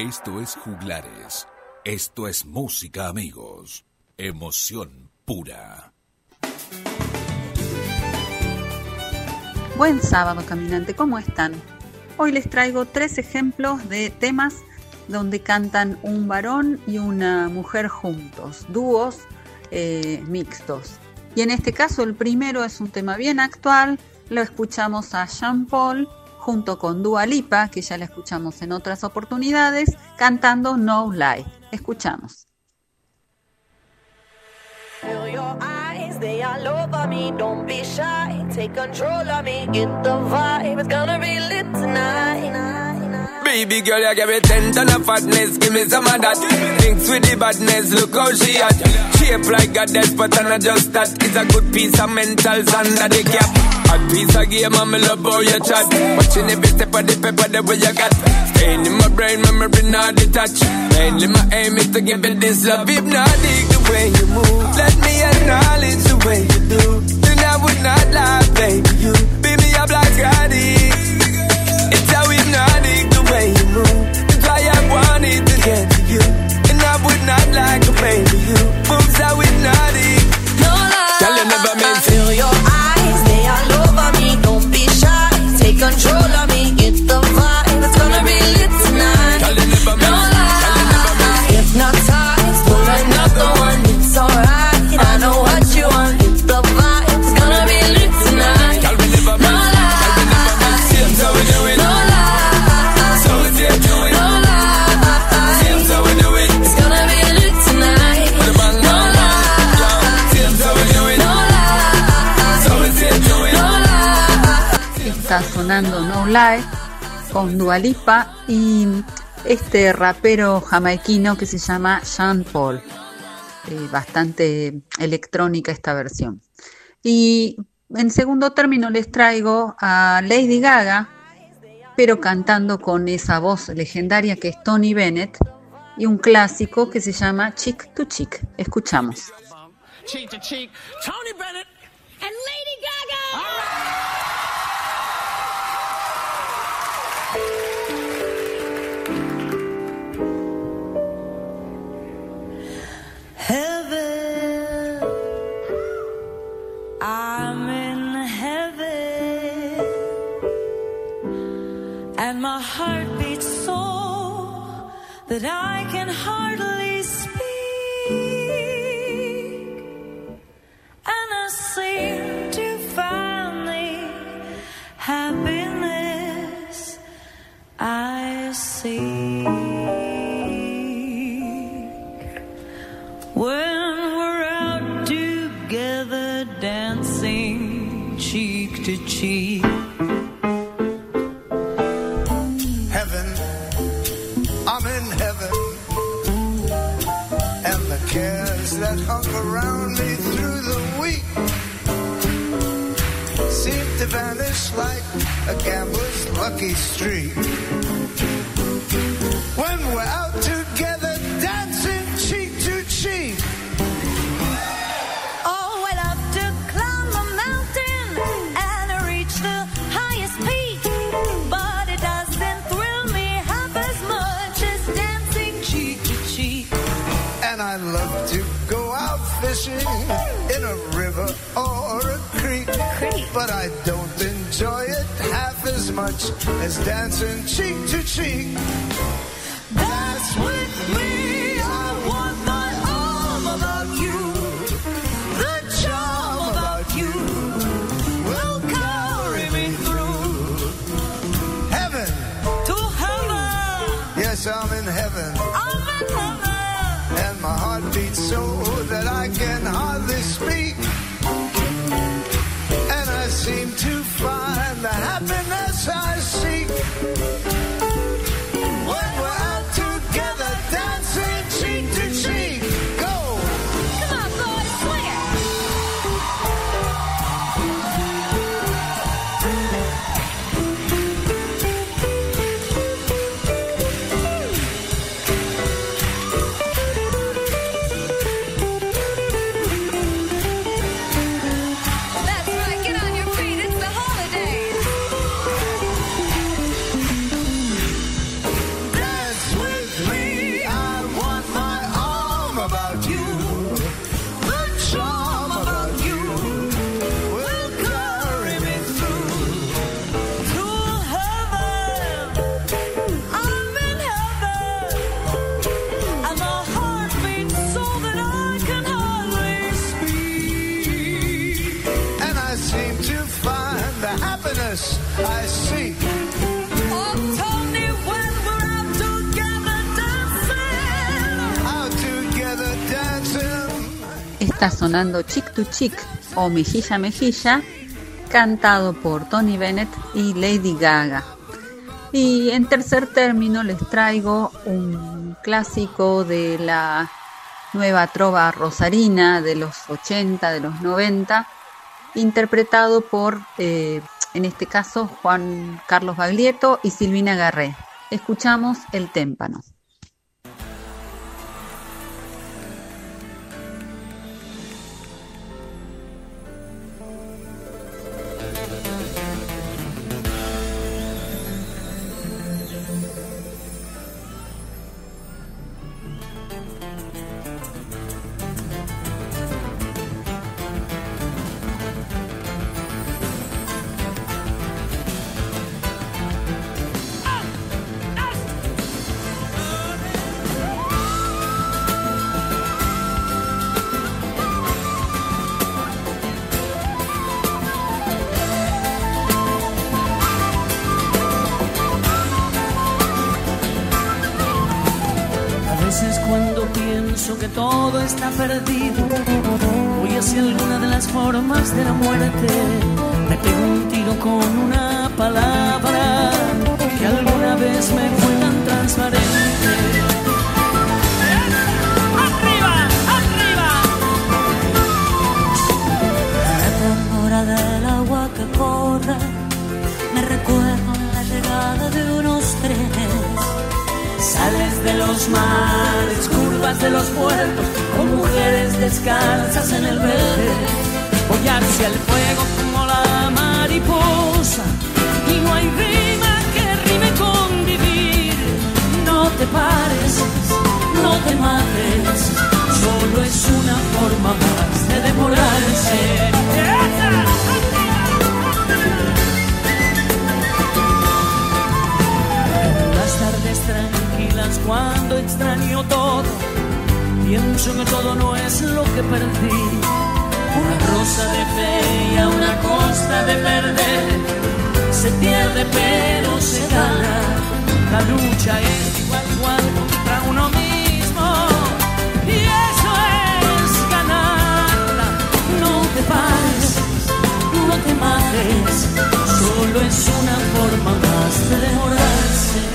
Esto es Juglares. Esto es música, amigos. Emoción pura. Buen sábado, caminante, ¿cómo están? Hoy les traigo tres ejemplos de temas donde cantan un varón y una mujer juntos, dúos eh, mixtos. Y en este caso el primero es un tema bien actual, lo escuchamos a Sean Paul junto con Dua Lipa, que ya la escuchamos en otras oportunidades, cantando No Lie. Escuchamos. Feel your eyes, they all over me. Don't be shy, take control of me. Get the vibe, it's gonna be lit tonight. Baby girl, you give me ten ton of fatness, give me some of that. Thinks with the badness, look how she at. Shape like a desperate and I just that. It's a good piece of mentals under the cap. A piece of game, I'm love how you chat. Watching every step of the paper, the way you got. Staying in my brain, memory not detached. Mainly my aim is to give it this love. Hypnotic the way you move. Let me acknowledge the way you do. Then I would not lie, baby. You beat me up like addict. It's how hypnotic the way you move. That's why I wanted to get to you. And I would not like a baby. You moves how hypnotic. No lie, girl, you never meant to. Feel your eyes, they all over me. Don't be shy, take control of me. Get the vibe, it's gonna be lit tonight. Girl, you never meant. No lie, hypnotized, pull another one. It's alright, I know what you want. Get the vibe, it's gonna be lit tonight. Girl, we never meant. No lie, seems how we do it. no lie, So we see it do it. no lie, Seems how we do it. it's gonna be lit tonight. With a bang, No bang, lie, seems how we do it. no lie, So we see it do it. no lie. Está sonando No Lie con Dua Lipa y este rapero jamaiquino que se llama Sean Paul. Eh, bastante electrónica esta versión. Y en segundo término les traigo a Lady Gaga, pero cantando con esa voz legendaria que es Tony Bennett, y un clásico que se llama Chick to Chick. Escuchamos. Cheek to cheek, Tony Bennett and Lady Gaga. Heaven, I'm in heaven, and my heart beats so that I can hardly speak, and I seem to find the happiness I seek. When we're out together dancing cheek to cheek. Heaven, I'm in heaven, and the cares that hung around me through the week seem to vanish like a gambler's lucky streak. When we're out together dancing cheek to cheek. Oh, I love to climb a mountain and reach the highest peak, but it doesn't thrill me half as much as dancing cheek to cheek. And I love to go out fishing in a river or a creek, but I don't enjoy it half as much as dancing cheek to cheek. Dance with me, I want my arm about you. The charm about you will carry me through Heaven, to heaven. yes, I'm in heaven, I'm in heaven, and my heart beats so that I can hardly speak. And I seem to find the happiness I seek. When we're out together dancing cheek to cheek. Go! come on, boys, swear. about you, the charm about you will carry me through to heaven. I'm in heaven, and my heart beats so that I can hardly speak. And I seem to find the happiness I seek. Oh, Tony, when we're out together dancing, out together dancing. Está sonando Chick to Chick o Mejilla a Mejilla, cantado por Tony Bennett y Lady Gaga. Y en tercer término les traigo un clásico de la nueva trova rosarina de los ochenta, de los noventa, interpretado por, eh, en este caso, Juan Carlos Baglietto y Silvina Garré. Escuchamos El Témpano. Que todo está perdido, voy hacia alguna de las formas de la muerte. Me pego un tiro con una palabra que alguna vez me fue tan transparente. ¡Arriba! ¡Arriba! la tambora del agua que corre me recuerda la llegada de unos trenes. Sales de los mares, curvas de los puertos, con mujeres descalzas en el verde. Voy hacia el fuego como la mariposa, y no hay rima que rime con vivir. No te pares, no te mates, solo es una forma más de demorarse. Las tardes tranquilas cuando extraño todo, pienso que todo no es lo que perdí. Una rosa de fe y a una costa de perder. Se pierde pero se gana. La lucha es igual igual contra uno mismo, y eso es ganarla. No te pares, no te mates, solo es una forma más de demorarse.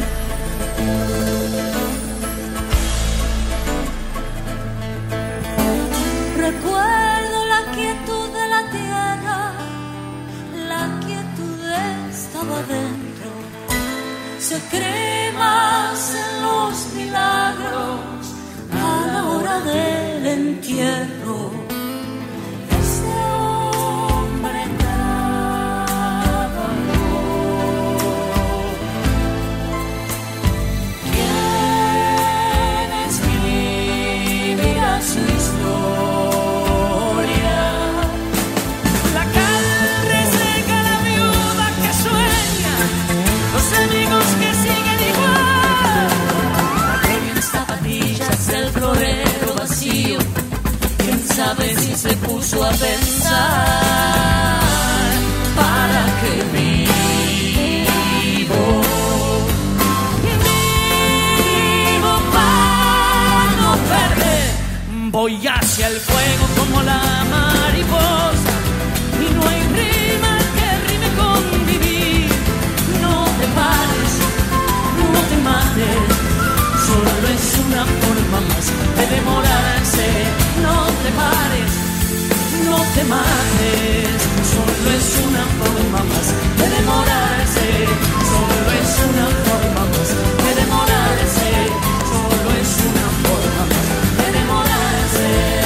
Recuerdo la quietud de la tierra, la quietud estaba dentro. Se cree más en los milagros a la hora del entierro. Ese hombre trabajó. ¿Quién escribirá su historia? Amigos que siguen igual, aquello en zapatillas, el florero vacío. Quién sabe si se puso a pensar para qué vivo. Vivo para no perder. Voy hacia el fuego como la mariposa, y no hay rima que rime con vivir. No te pares, no te mates, solo es una forma más de demorarse. No te pares, no te mates, solo es una forma más de demorarse. Solo es una forma más de demorarse. Solo es una forma más de demorarse.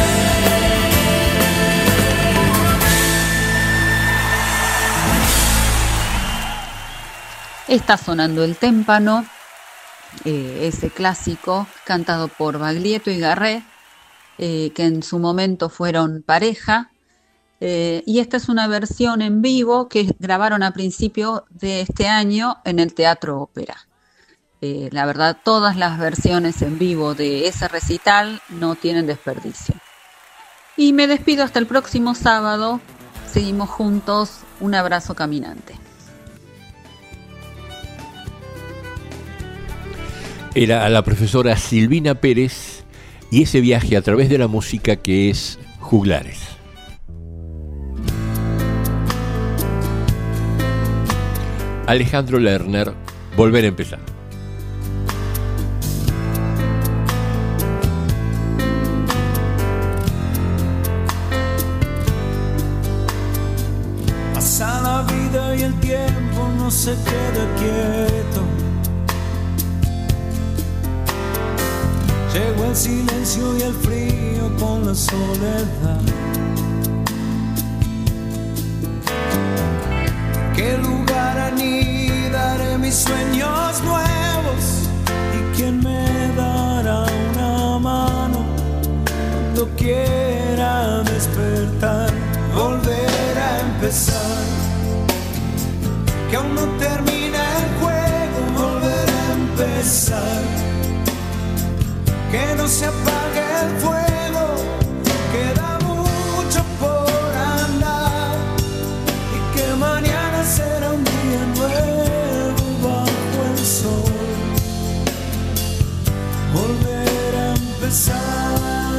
Está sonando El Témpano, eh, ese clásico cantado por Baglietto y Garré, eh, que en su momento fueron pareja. Eh, y esta es una versión en vivo que grabaron a principio de este año en el Teatro Ópera. Eh, la verdad, todas las versiones en vivo de ese recital no tienen desperdicio. Y me despido hasta el próximo sábado. Seguimos juntos. Un abrazo caminante. Era la profesora Silvina Pérez y ese viaje a través de la música que es Juglares. Alejandro Lerner, Volver a empezar. Pasa la vida y el tiempo no se queda quieto. Llegó el silencio y el frío con la soledad. ¿Qué lugar anidaré mis sueños nuevos? ¿Y quién me dará una mano cuando quiera despertar? Volver a empezar, que aún no termina el juego. Volver a empezar, que no se apague el fuego. Queda mucho por andar y que mañana será un día nuevo bajo el sol. Volver a empezar.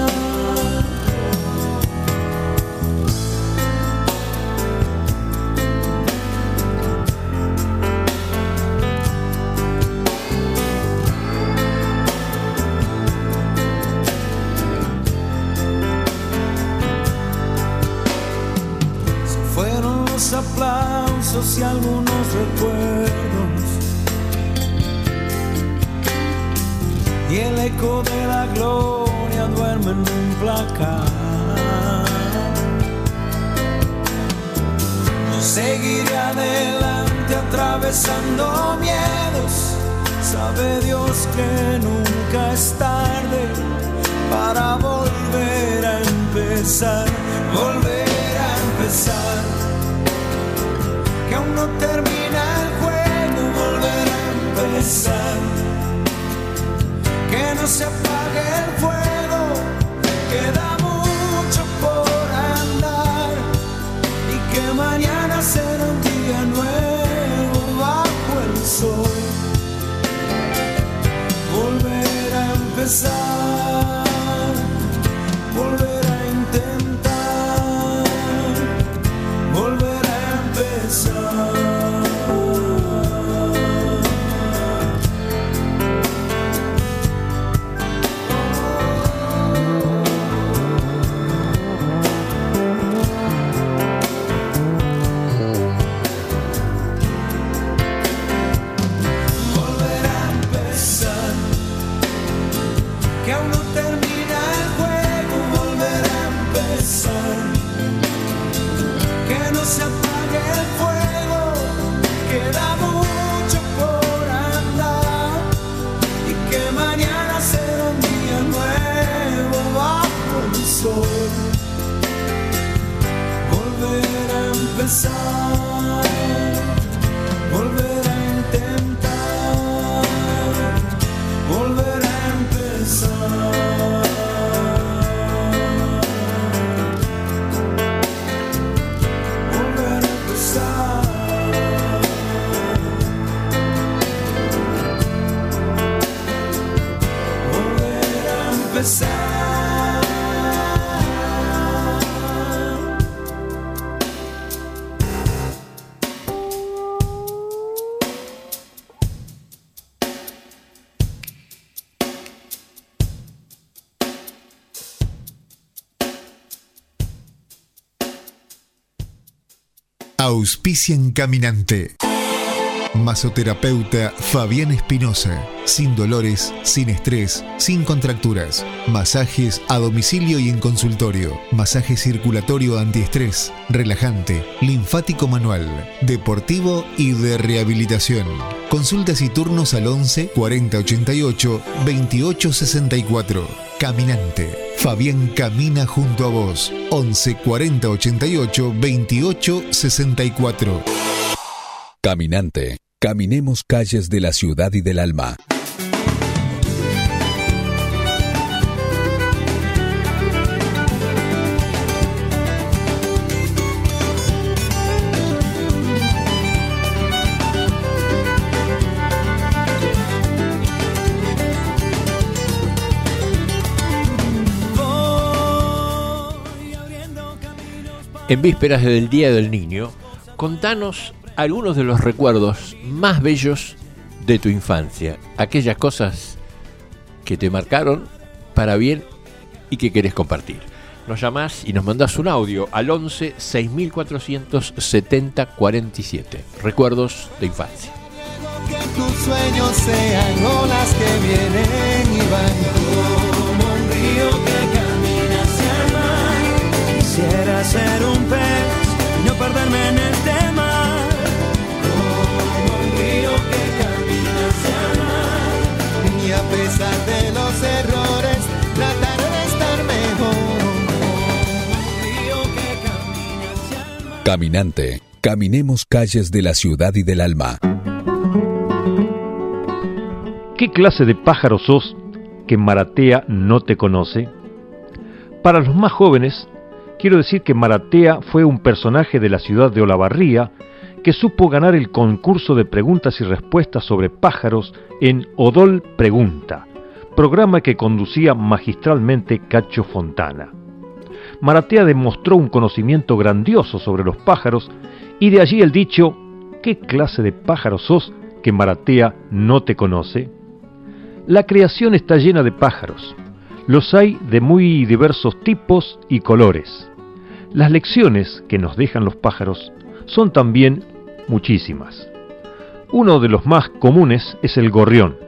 Los aplausos y algunos recuerdos y el eco de la gloria duerme en un placar. Yo seguiré adelante atravesando miedos. Sabe Dios que nunca es tarde para volver a empezar. Volver a empezar, que aún no termina el juego. Volver a empezar, que no se apague el fuego. Queda mucho por andar y que mañana será un día nuevo bajo el sol. Volver a empezar, volver a intentar, volver a empezar. Que aún no termina el juego. Volver a empezar, que no se apague el fuego. Queda mucho por andar y que mañana será un día nuevo bajo el sol. Volver a empezar, volver a intentar, volver a empezar. Volver a empezar. Volver a empezar. Auspician Caminante. Masoterapeuta Fabián Espinosa. Sin dolores, sin estrés, sin contracturas. Masajes a domicilio y en consultorio. Masaje circulatorio antiestrés, relajante, linfático manual, deportivo y de rehabilitación. Consultas y turnos al once cuarenta ochenta y ocho veintiocho sesenta y cuatro. Caminante. Fabián camina junto a vos. once cuarenta ochenta y ocho veintiocho sesenta y cuatro. Caminante. Caminemos calles de la ciudad y del alma. En vísperas del Día del Niño, contanos algunos de los recuerdos más bellos de tu infancia, aquellas cosas que te marcaron para bien y que querés compartir. Nos llamás y nos mandás un audio al once seis mil cuatrocientos setenta cuarenta y siete. Recuerdos de infancia. Que tus sueños sean olas que vienen y van, como un río que camina hacia el mar. Quisiera ser un pez y no perderme en este mar, como un río que camina hacia el mar. Y a pesar de los errores, tratar de estar mejor, como un río que camina hacia el mar. Caminante. Caminemos calles de la ciudad y del alma. ¿Qué clase de pájaro sos que Maratea no te conoce? Para los más jóvenes, quiero decir que Maratea fue un personaje de la ciudad de Olavarría que supo ganar el concurso de preguntas y respuestas sobre pájaros en Odol Pregunta, programa que conducía magistralmente Cacho Fontana. Maratea demostró un conocimiento grandioso sobre los pájaros y de allí el dicho, ¿qué clase de pájaro sos que Maratea no te conoce? La creación está llena de pájaros. Los hay de muy diversos tipos y colores. Las lecciones que nos dejan los pájaros son también muchísimas. Uno de los más comunes es el gorrión.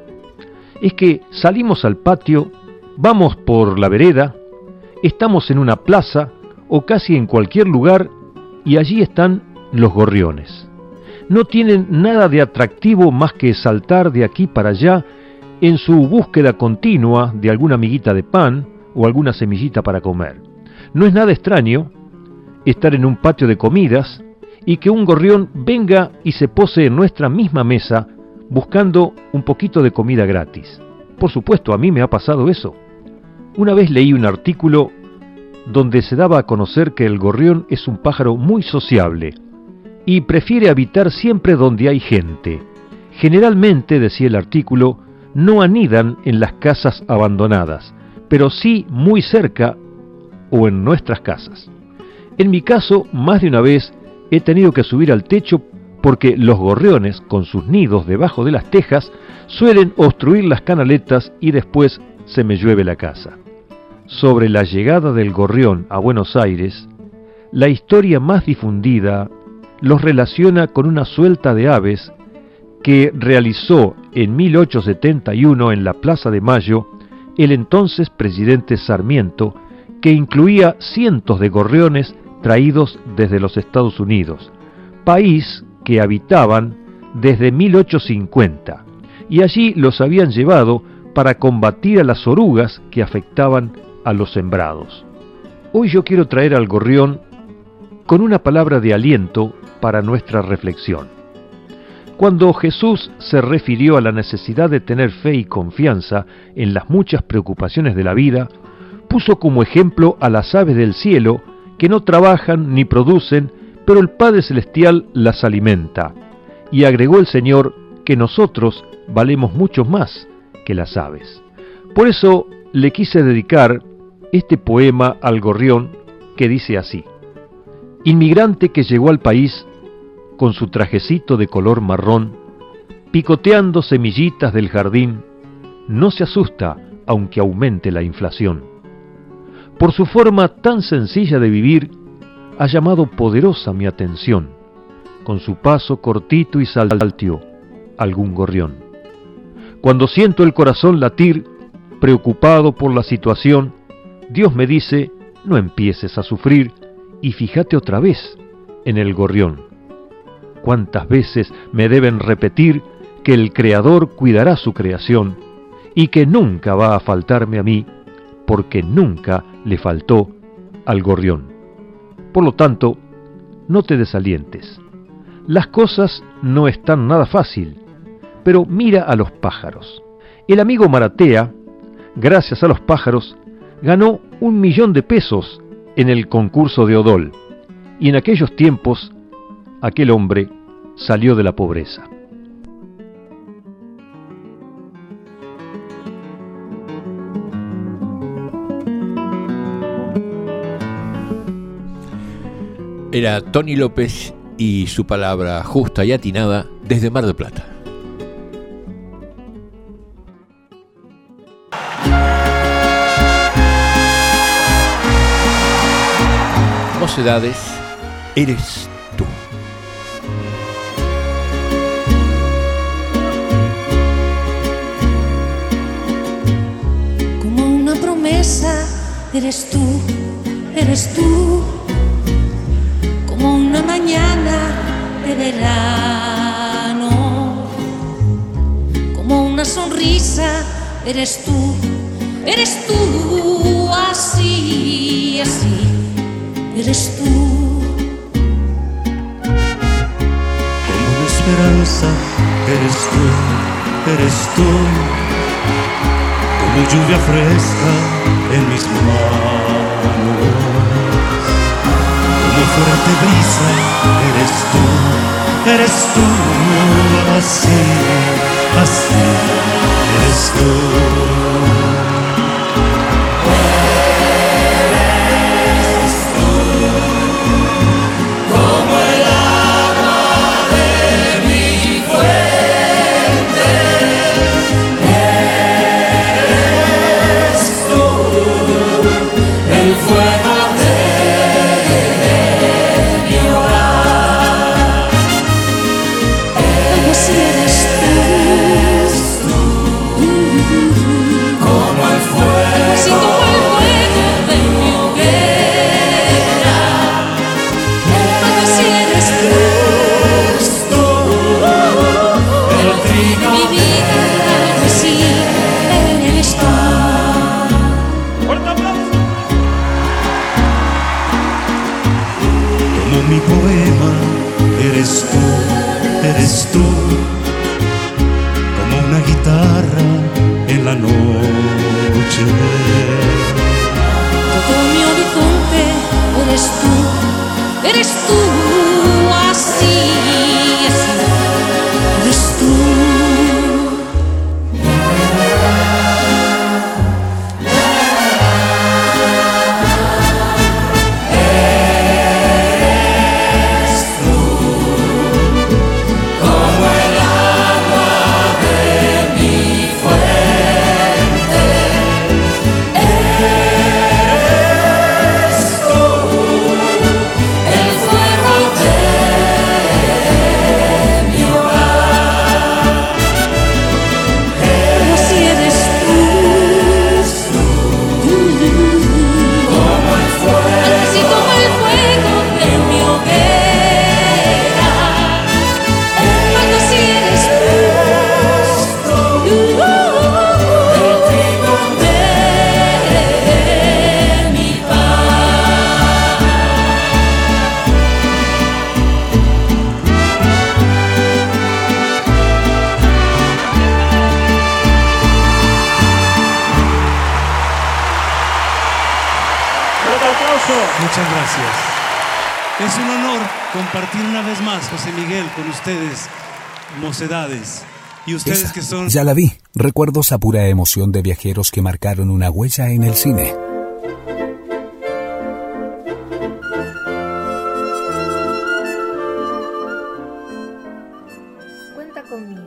Es que salimos al patio, vamos por la vereda, estamos en una plaza o casi en cualquier lugar y allí están los gorriones. No tienen nada de atractivo más que saltar de aquí para allá en su búsqueda continua de alguna miguita de pan o alguna semillita para comer. No es nada extraño estar en un patio de comidas y que un gorrión venga y se pose en nuestra misma mesa buscando un poquito de comida gratis. Por supuesto, a mí me ha pasado eso. Una vez leí un artículo donde se daba a conocer que el gorrión es un pájaro muy sociable y prefiere habitar siempre donde hay gente. Generalmente, decía el artículo, no anidan en las casas abandonadas, pero sí muy cerca o en nuestras casas. En mi caso, más de una vez he tenido que subir al techo porque los gorriones, con sus nidos debajo de las tejas, suelen obstruir las canaletas y después se me llueve la casa. Sobre la llegada del gorrión a Buenos Aires, la historia más difundida los relaciona con una suelta de aves que realizó en mil ochocientos setenta y uno en la Plaza de Mayo el entonces presidente Sarmiento, que incluía cientos de gorriones traídos desde los Estados Unidos, país que habitaban desde mil ochocientos cincuenta, y allí los habían llevado para combatir a las orugas que afectaban a los sembrados. Hoy yo quiero traer al gorrión con una palabra de aliento para nuestra reflexión. Cuando Jesús se refirió a la necesidad de tener fe y confianza en las muchas preocupaciones de la vida, puso como ejemplo a las aves del cielo que no trabajan ni producen, pero el Padre Celestial las alimenta. Y agregó el Señor que nosotros valemos mucho más que las aves. Por eso le quise dedicar este poema al gorrión que dice así: inmigrante que llegó al país con su trajecito de color marrón, picoteando semillitas del jardín, no se asusta aunque aumente la inflación. Por su forma tan sencilla de vivir, ha llamado poderosa mi atención, con su paso cortito y saltio, algún gorrión. Cuando siento el corazón latir, preocupado por la situación, Dios me dice, no empieces a sufrir y fíjate otra vez en el gorrión. ¿Cuántas veces me deben repetir que el Creador cuidará su creación y que nunca va a faltarme a mí porque nunca le faltó al gorrión. Por lo tanto, no te desalientes. Las cosas no están nada fácil, pero mira a los pájaros. El amigo Maratea, gracias a los pájaros, ganó un millón de pesos en el concurso de Odol, y en aquellos tiempos aquel hombre salió de la pobreza. Era Tony López y su palabra justa y atinada desde Mar del Plata. Mocedades, eres tú. Como una promesa, eres tú, eres tú. Como una mañana de verano, como una sonrisa, eres tú, eres tú, así, así, eres tú. Como una esperanza, eres tú, eres tú. Como lluvia fresca en mis manos. Como fuerte brisa, eres tú, eres tú, así, así, eres tú. Eres tú, como el agua de mi fuente. Eres tú, el fuego de mi poema, eres tú, eres tú, como una guitarra en la noche. Todo mi horizonte, eres tú, eres tú, así, así, eres tú. Muchas gracias. Es un honor compartir una vez más, José Miguel, con ustedes, Mocedades. Y ustedes Esa, que son... Ya la vi. Recuerdos a pura emoción de viajeros que marcaron una huella en el cine. Cuenta conmigo.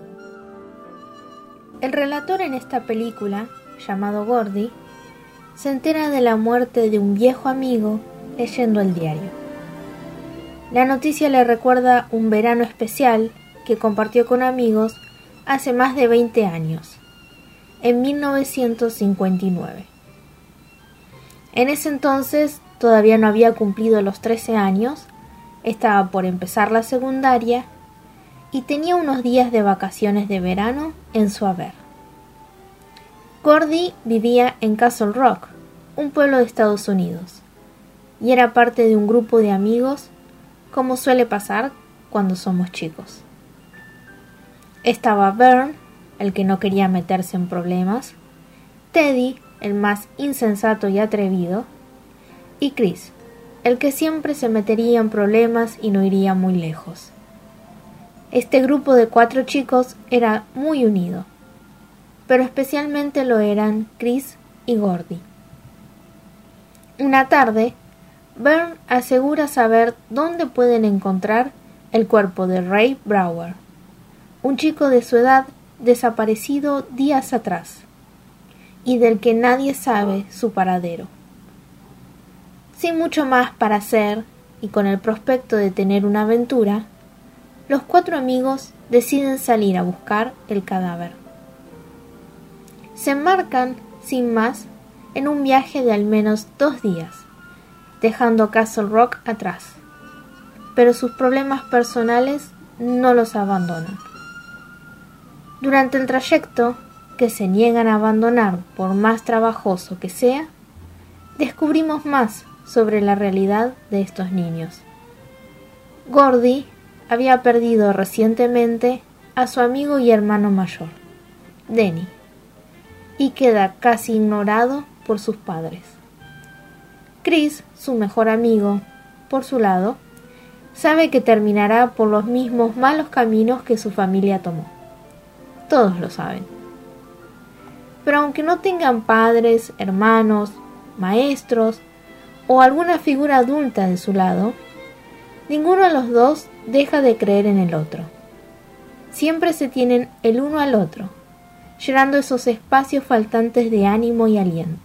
El relator en esta película, llamado Gordy, se entera de la muerte de un viejo amigo leyendo el diario. La noticia le recuerda un verano especial que compartió con amigos hace más de veinte años, en mil novecientos cincuenta y nueve. En ese entonces todavía no había cumplido los trece años, estaba por empezar la secundaria y tenía unos días de vacaciones de verano en su haber. Gordy vivía en Castle Rock, un pueblo de Estados Unidos, y era parte de un grupo de amigos, como suele pasar cuando somos chicos. Estaba Vern, el que no quería meterse en problemas, Teddy, el más insensato y atrevido, y Chris, el que siempre se metería en problemas y no iría muy lejos. Este grupo de cuatro chicos era muy unido, pero especialmente lo eran Chris y Gordy. Una tarde, Vern asegura saber dónde pueden encontrar el cuerpo de Ray Brower, un chico de su edad desaparecido días atrás, y del que nadie sabe su paradero. Sin mucho más para hacer, y con el prospecto de tener una aventura, los cuatro amigos deciden salir a buscar el cadáver. Se embarcan, sin más, en un viaje de al menos dos días, dejando Castle Rock atrás, pero sus problemas personales no los abandonan. Durante el trayecto, que se niegan a abandonar por más trabajoso que sea, descubrimos más sobre la realidad de estos niños. Gordy había perdido recientemente a su amigo y hermano mayor, Denny, y queda casi ignorado por sus padres. Chris, su mejor amigo, por su lado, sabe que terminará por los mismos malos caminos que su familia tomó. Todos lo saben. Pero aunque no tengan padres, hermanos, maestros o alguna figura adulta de su lado, ninguno de los dos deja de creer en el otro. Siempre se tienen el uno al otro, llenando esos espacios faltantes de ánimo y aliento.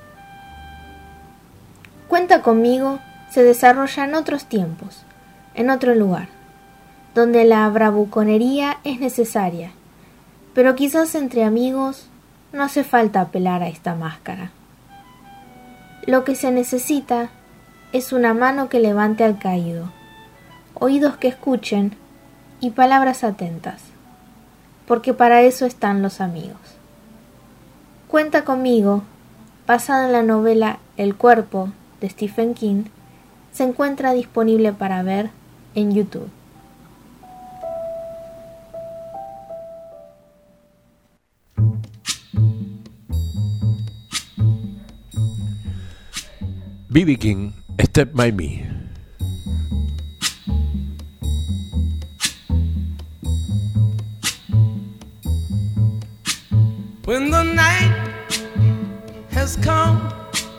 Cuenta conmigo se desarrolla en otros tiempos, en otro lugar, donde la bravuconería es necesaria, pero quizás entre amigos no hace falta apelar a esta máscara. Lo que se necesita es una mano que levante al caído, oídos que escuchen y palabras atentas, porque para eso están los amigos. Cuenta conmigo, basada en la novela El cuerpo de Stephen King, se encuentra disponible para ver en YouTube. B B King, Step By Me. When the night has come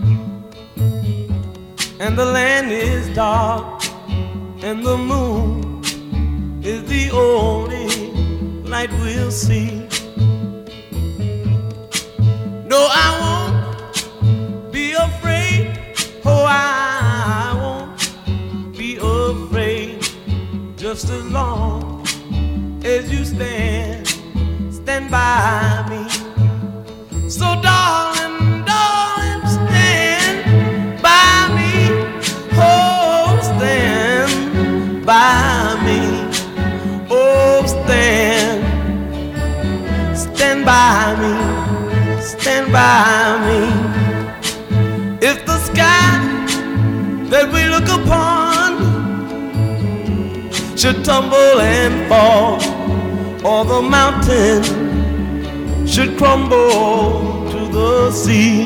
and the land is dark and the moon is the only light we'll see. No, I won't be afraid. Oh, I won't be afraid. Just as long as you stand, stand by me. So darling, darling, stand by me. Oh, stand by me. Oh, stand, stand by me. Stand by me. If the sky that we look upon should tumble and fall, or the mountain should crumble to the sea,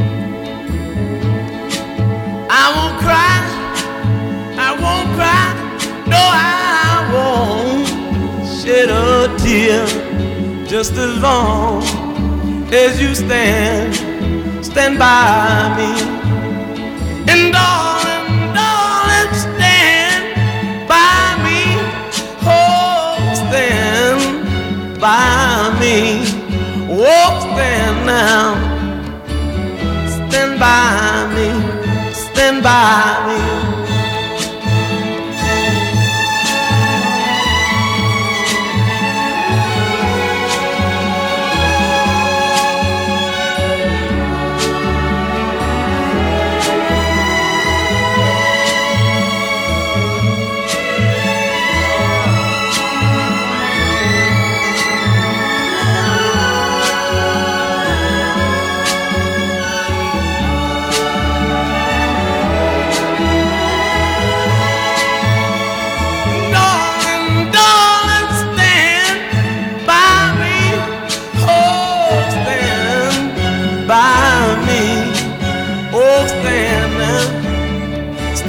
I won't cry, I won't cry, no, I won't shed a tear. Just as long as you stand, stand by me. And darling, darling, stand by me. Oh, stand by me. Oh, stand now. Stand by me. Stand by me.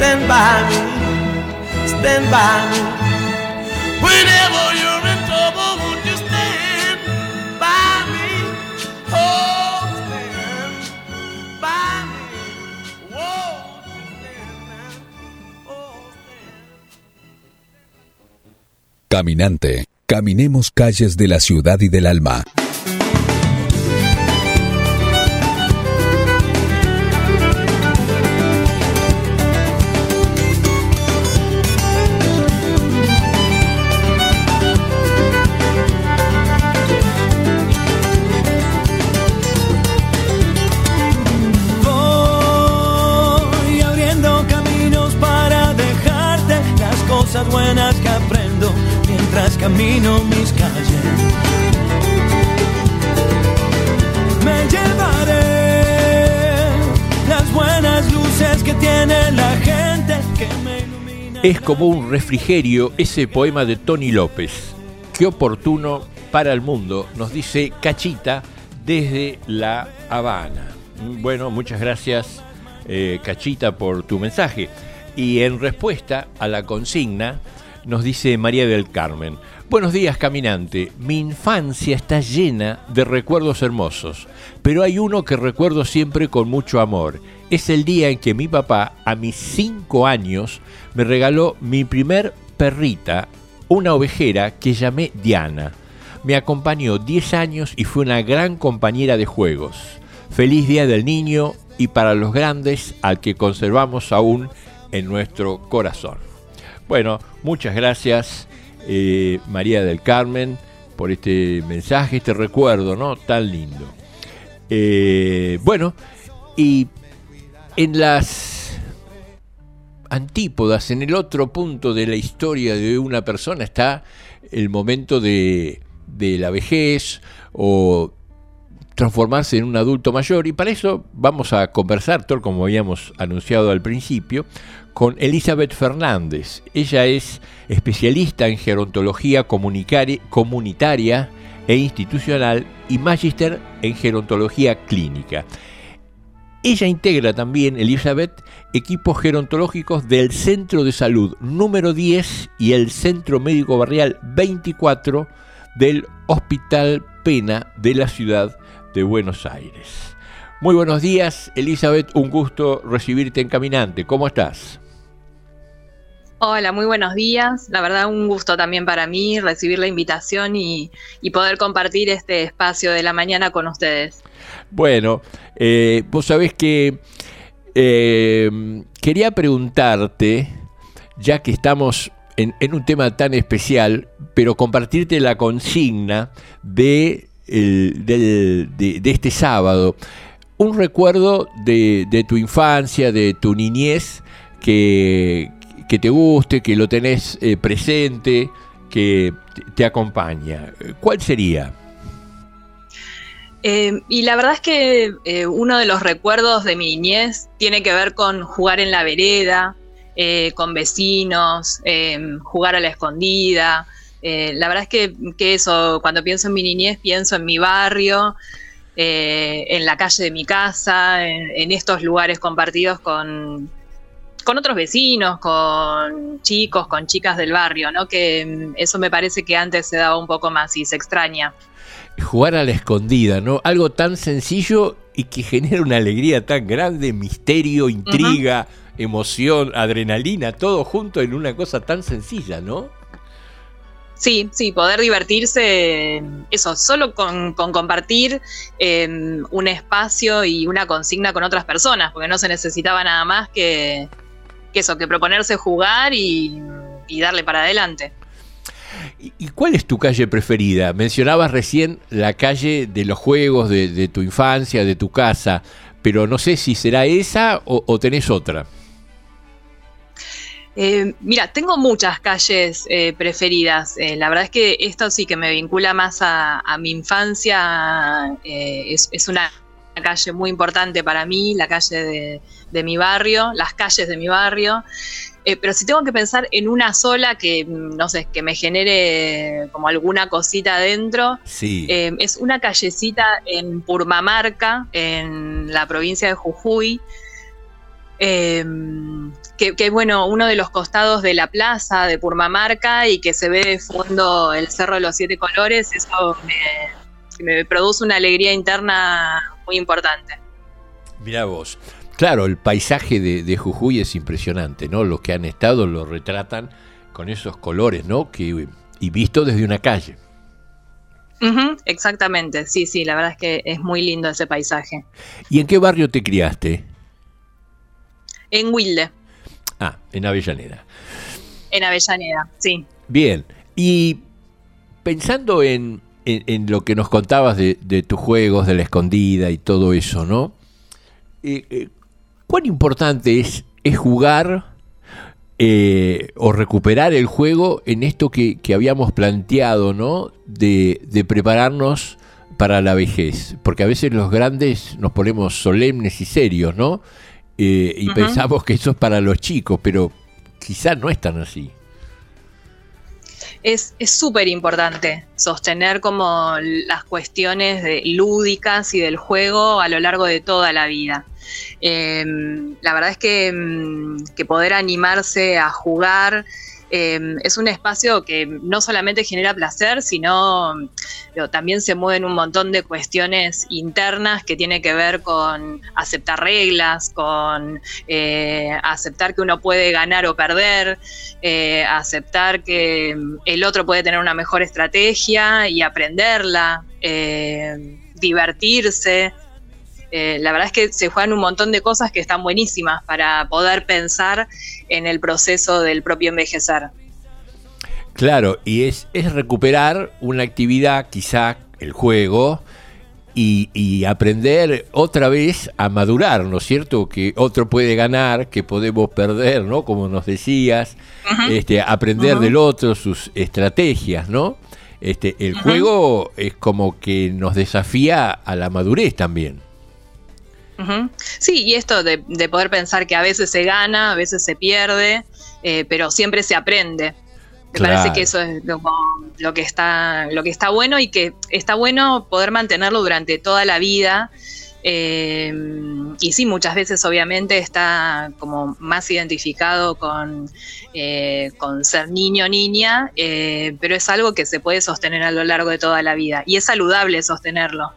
stand by me, stand by me. Whenever you're in trouble, won't you stand by me? Oh, stand by me. Whoa, stand now. Oh, Caminante, caminemos calles de la ciudad y del alma. Buenas que aprendo mientras camino mis calles. Me llevaré las buenas luces que tiene la gente que me ilumina. Es como un refrigerio ese poema de Tony López. Qué oportuno para el mundo, nos dice Cachita desde La Habana. Bueno, muchas gracias, eh, Cachita, por tu mensaje. Y en respuesta a la consigna nos dice María del Carmen: buenos días, caminante, mi infancia está llena de recuerdos hermosos, pero hay uno que recuerdo siempre con mucho amor. Es el día en que mi papá, a mis cinco años, me regaló mi primer perrita, una ovejera que llamé Diana. Me acompañó diez años y fue una gran compañera de juegos. Feliz Día del Niño, y para los grandes, al que conservamos aún en nuestro corazón. Bueno, muchas gracias, eh, María del Carmen, por este mensaje, este recuerdo, ¿no? Tan lindo. Eh, bueno, y en las antípodas, en el otro punto de la historia de una persona, está el momento de, de la vejez o transformarse en un adulto mayor, y para eso vamos a conversar, tal como habíamos anunciado al principio, con Elizabeth Fernández. Ella es especialista en gerontología comunitaria e institucional y magíster en gerontología clínica. Ella integra también, Elizabeth, equipos gerontológicos del Centro de Salud número diez y el Centro Médico Barrial veinticuatro del Hospital Pena de la ciudad de Buenos Aires. Muy buenos días, Elizabeth, un gusto recibirte en Caminante. ¿Cómo estás? Hola, muy buenos días. La verdad, un gusto también para mí recibir la invitación y, y poder compartir este espacio de la mañana con ustedes. Bueno, eh, vos sabés que eh, quería preguntarte, ya que estamos en, en un tema tan especial, pero compartirte la consigna de, el, del, de, de este sábado. Un recuerdo de, de tu infancia, de tu niñez, que... que te guste, que lo tenés eh, presente, que te acompaña. ¿Cuál sería? Eh, y la verdad es que eh, uno de los recuerdos de mi niñez tiene que ver con jugar en la vereda, eh, con vecinos, eh, jugar a la escondida. Eh, la verdad es que, que eso, cuando pienso en mi niñez, pienso en mi barrio, eh, en la calle de mi casa, en, en estos lugares compartidos con... con otros vecinos, con chicos, con chicas del barrio, ¿no? Que eso me parece que antes se daba un poco más y se extraña. Jugar a la escondida, ¿no? Algo tan sencillo y que genera una alegría tan grande, misterio, intriga, uh-huh. emoción, adrenalina, todo junto en una cosa tan sencilla, ¿no? Sí, sí, poder divertirse, eso, solo con, con compartir eh, un espacio y una consigna con otras personas, porque no se necesitaba nada más que... que eso, que proponerse jugar y, y darle para adelante. ¿Y, ¿Y cuál es tu calle preferida? Mencionabas recién la calle de los juegos de, de tu infancia, de tu casa, pero no sé si será esa o, o tenés otra. Eh, mira, tengo muchas calles eh, preferidas. Eh, la verdad es que esto sí que me vincula más a, a mi infancia. Eh, es, es una calle muy importante para mí, la calle de, de mi barrio, las calles de mi barrio. Eh, pero si tengo que pensar en una sola que, no sé, que me genere como alguna cosita adentro, sí. eh, es una callecita en Purmamarca, en la provincia de Jujuy, eh, que, que bueno, uno de los costados de la plaza de Purmamarca y que se ve de fondo el Cerro de los Siete Colores, eso me, me produce una alegría interna muy importante. Mirá vos. Claro, el paisaje de, de Jujuy es impresionante, ¿no? Los que han estado lo retratan con esos colores, ¿no? Que, y visto desde una calle. Uh-huh, exactamente, sí, sí, la verdad es que es muy lindo ese paisaje. ¿Y en qué barrio te criaste? En Wilde. Ah, en Avellaneda. En Avellaneda, sí. Bien, y pensando en, en, en lo que nos contabas de, de tus juegos, de la escondida y todo eso, ¿no? Eh, eh, ¿Cuán importante es, es jugar eh, o recuperar el juego en esto que, que habíamos planteado, ¿no? De, de prepararnos para la vejez, porque a veces los grandes nos ponemos solemnes y serios, ¿no? Eh, y uh-huh. pensamos que eso es para los chicos, pero quizás no es tan así. Es súper importante sostener como las cuestiones de, lúdicas y del juego a lo largo de toda la vida. Eh, la verdad es que, que poder animarse a jugar eh, es un espacio que no solamente genera placer, sino pero también se mueven un montón de cuestiones internas que tienen que ver con aceptar reglas, con eh, aceptar que uno puede ganar o perder, eh, aceptar que el otro puede tener una mejor estrategia y aprenderla, eh, divertirse. Eh, la verdad es que se juegan un montón de cosas que están buenísimas para poder pensar en el proceso del propio envejecer. Claro, y es, es recuperar una actividad, quizá el juego, y, y aprender otra vez a madurar, ¿no es cierto? Que otro puede ganar, que podemos perder, ¿no? Como nos decías, uh-huh. este, aprender uh-huh. del otro, sus estrategias, ¿no? Este, el uh-huh. juego es como que nos desafía a la madurez también. Uh-huh. Sí, y esto de, de poder pensar que a veces se gana, a veces se pierde, eh, pero siempre se aprende. Me claro. parece que eso es lo, lo que está, lo que está bueno y que está bueno poder mantenerlo durante toda la vida. Eh, y sí, muchas veces obviamente está como más identificado con, eh, con ser niño o niña, eh, pero es algo que se puede sostener a lo largo de toda la vida y es saludable sostenerlo.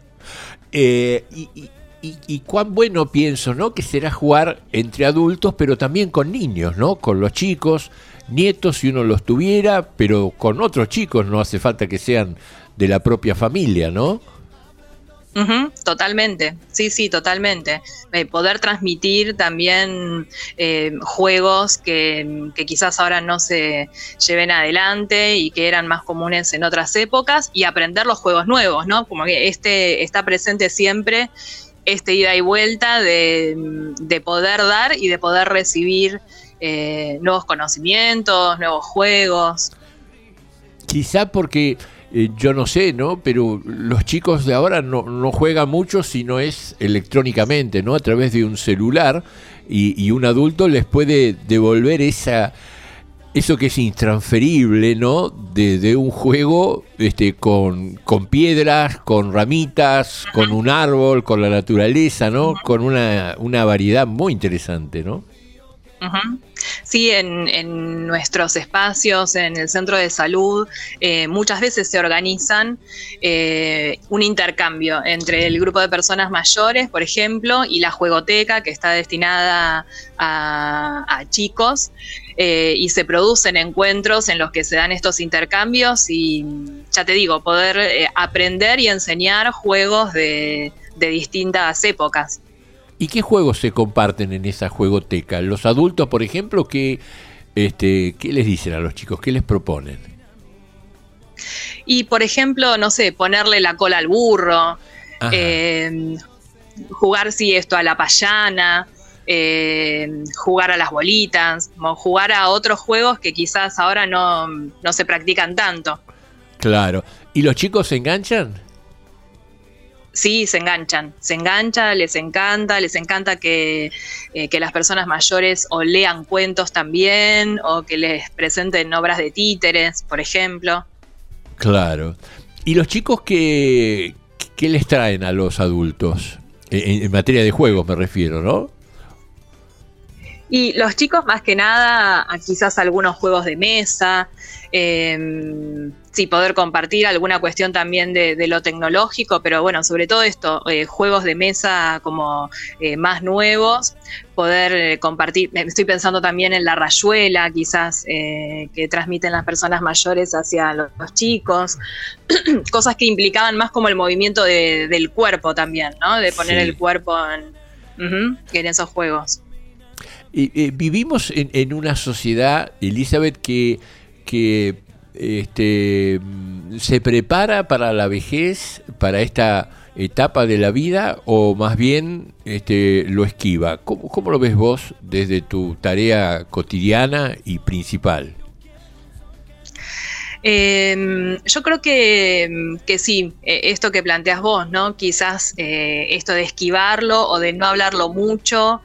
Eh, y, y... Y, y cuán bueno pienso, ¿no? Que será jugar entre adultos, pero también con niños, ¿no? Con los chicos, nietos si uno los tuviera, pero con otros chicos, no hace falta que sean de la propia familia, ¿no? Uh-huh, totalmente, sí, sí, totalmente. Eh, poder transmitir también eh, juegos que, que quizás ahora no se lleven adelante y que eran más comunes en otras épocas y aprender los juegos nuevos, ¿no? Como que este está presente siempre. Este ida y vuelta de, de poder dar y de poder recibir eh, nuevos conocimientos, nuevos juegos. Quizá porque, eh, yo no sé, ¿no? Pero los chicos de ahora no, no juegan mucho si no es electrónicamente, ¿no? A través de un celular y, y un adulto les puede devolver esa... Eso que es intransferible, ¿no? De, de un juego este, con, con piedras, con ramitas, con un árbol, con la naturaleza, ¿no? Con una, una variedad muy interesante, ¿no? Uh-huh. Sí, en, en nuestros espacios, en el centro de salud, eh, muchas veces se organizan eh, un intercambio entre el grupo de personas mayores, por ejemplo, y la juegoteca, que está destinada a, a chicos, eh, y se producen encuentros en los que se dan estos intercambios y, ya te digo, poder eh, aprender y enseñar juegos de, de distintas épocas. ¿Y qué juegos se comparten en esa juegoteca? Los adultos, por ejemplo, ¿qué, este, ¿qué les dicen a los chicos? ¿Qué les proponen? Y, por ejemplo, no sé, ponerle la cola al burro, eh, jugar, sí, esto a la payana, eh, jugar a las bolitas, o jugar a otros juegos que quizás ahora no, no se practican tanto. Claro. ¿Y los chicos se enganchan? Sí, se enganchan, se engancha, les encanta, les encanta que, eh, que las personas mayores o lean cuentos también, o que les presenten obras de títeres, por ejemplo. Claro. ¿Y los chicos qué, qué les traen a los adultos? En, en materia de juegos me refiero, ¿no? Y los chicos, más que nada, quizás algunos juegos de mesa, eh, sí, poder compartir alguna cuestión también de, de lo tecnológico, pero bueno, sobre todo esto, eh, juegos de mesa como eh, más nuevos, poder eh, compartir, estoy pensando también en la rayuela, quizás, eh, que transmiten las personas mayores hacia los, los chicos, cosas que implicaban más como el movimiento de, del cuerpo también, ¿no? De poner Sí. el cuerpo en, uh-huh, en esos juegos. Y, eh, vivimos en, en una sociedad, Elizabeth, que, que este, se prepara para la vejez, para esta etapa de la vida, o más bien este, lo esquiva. ¿Cómo, cómo lo ves vos desde tu tarea cotidiana y principal? Eh, yo creo que, que sí, eh, esto que planteas vos, ¿no? Quizás eh, esto de esquivarlo o de no hablarlo mucho.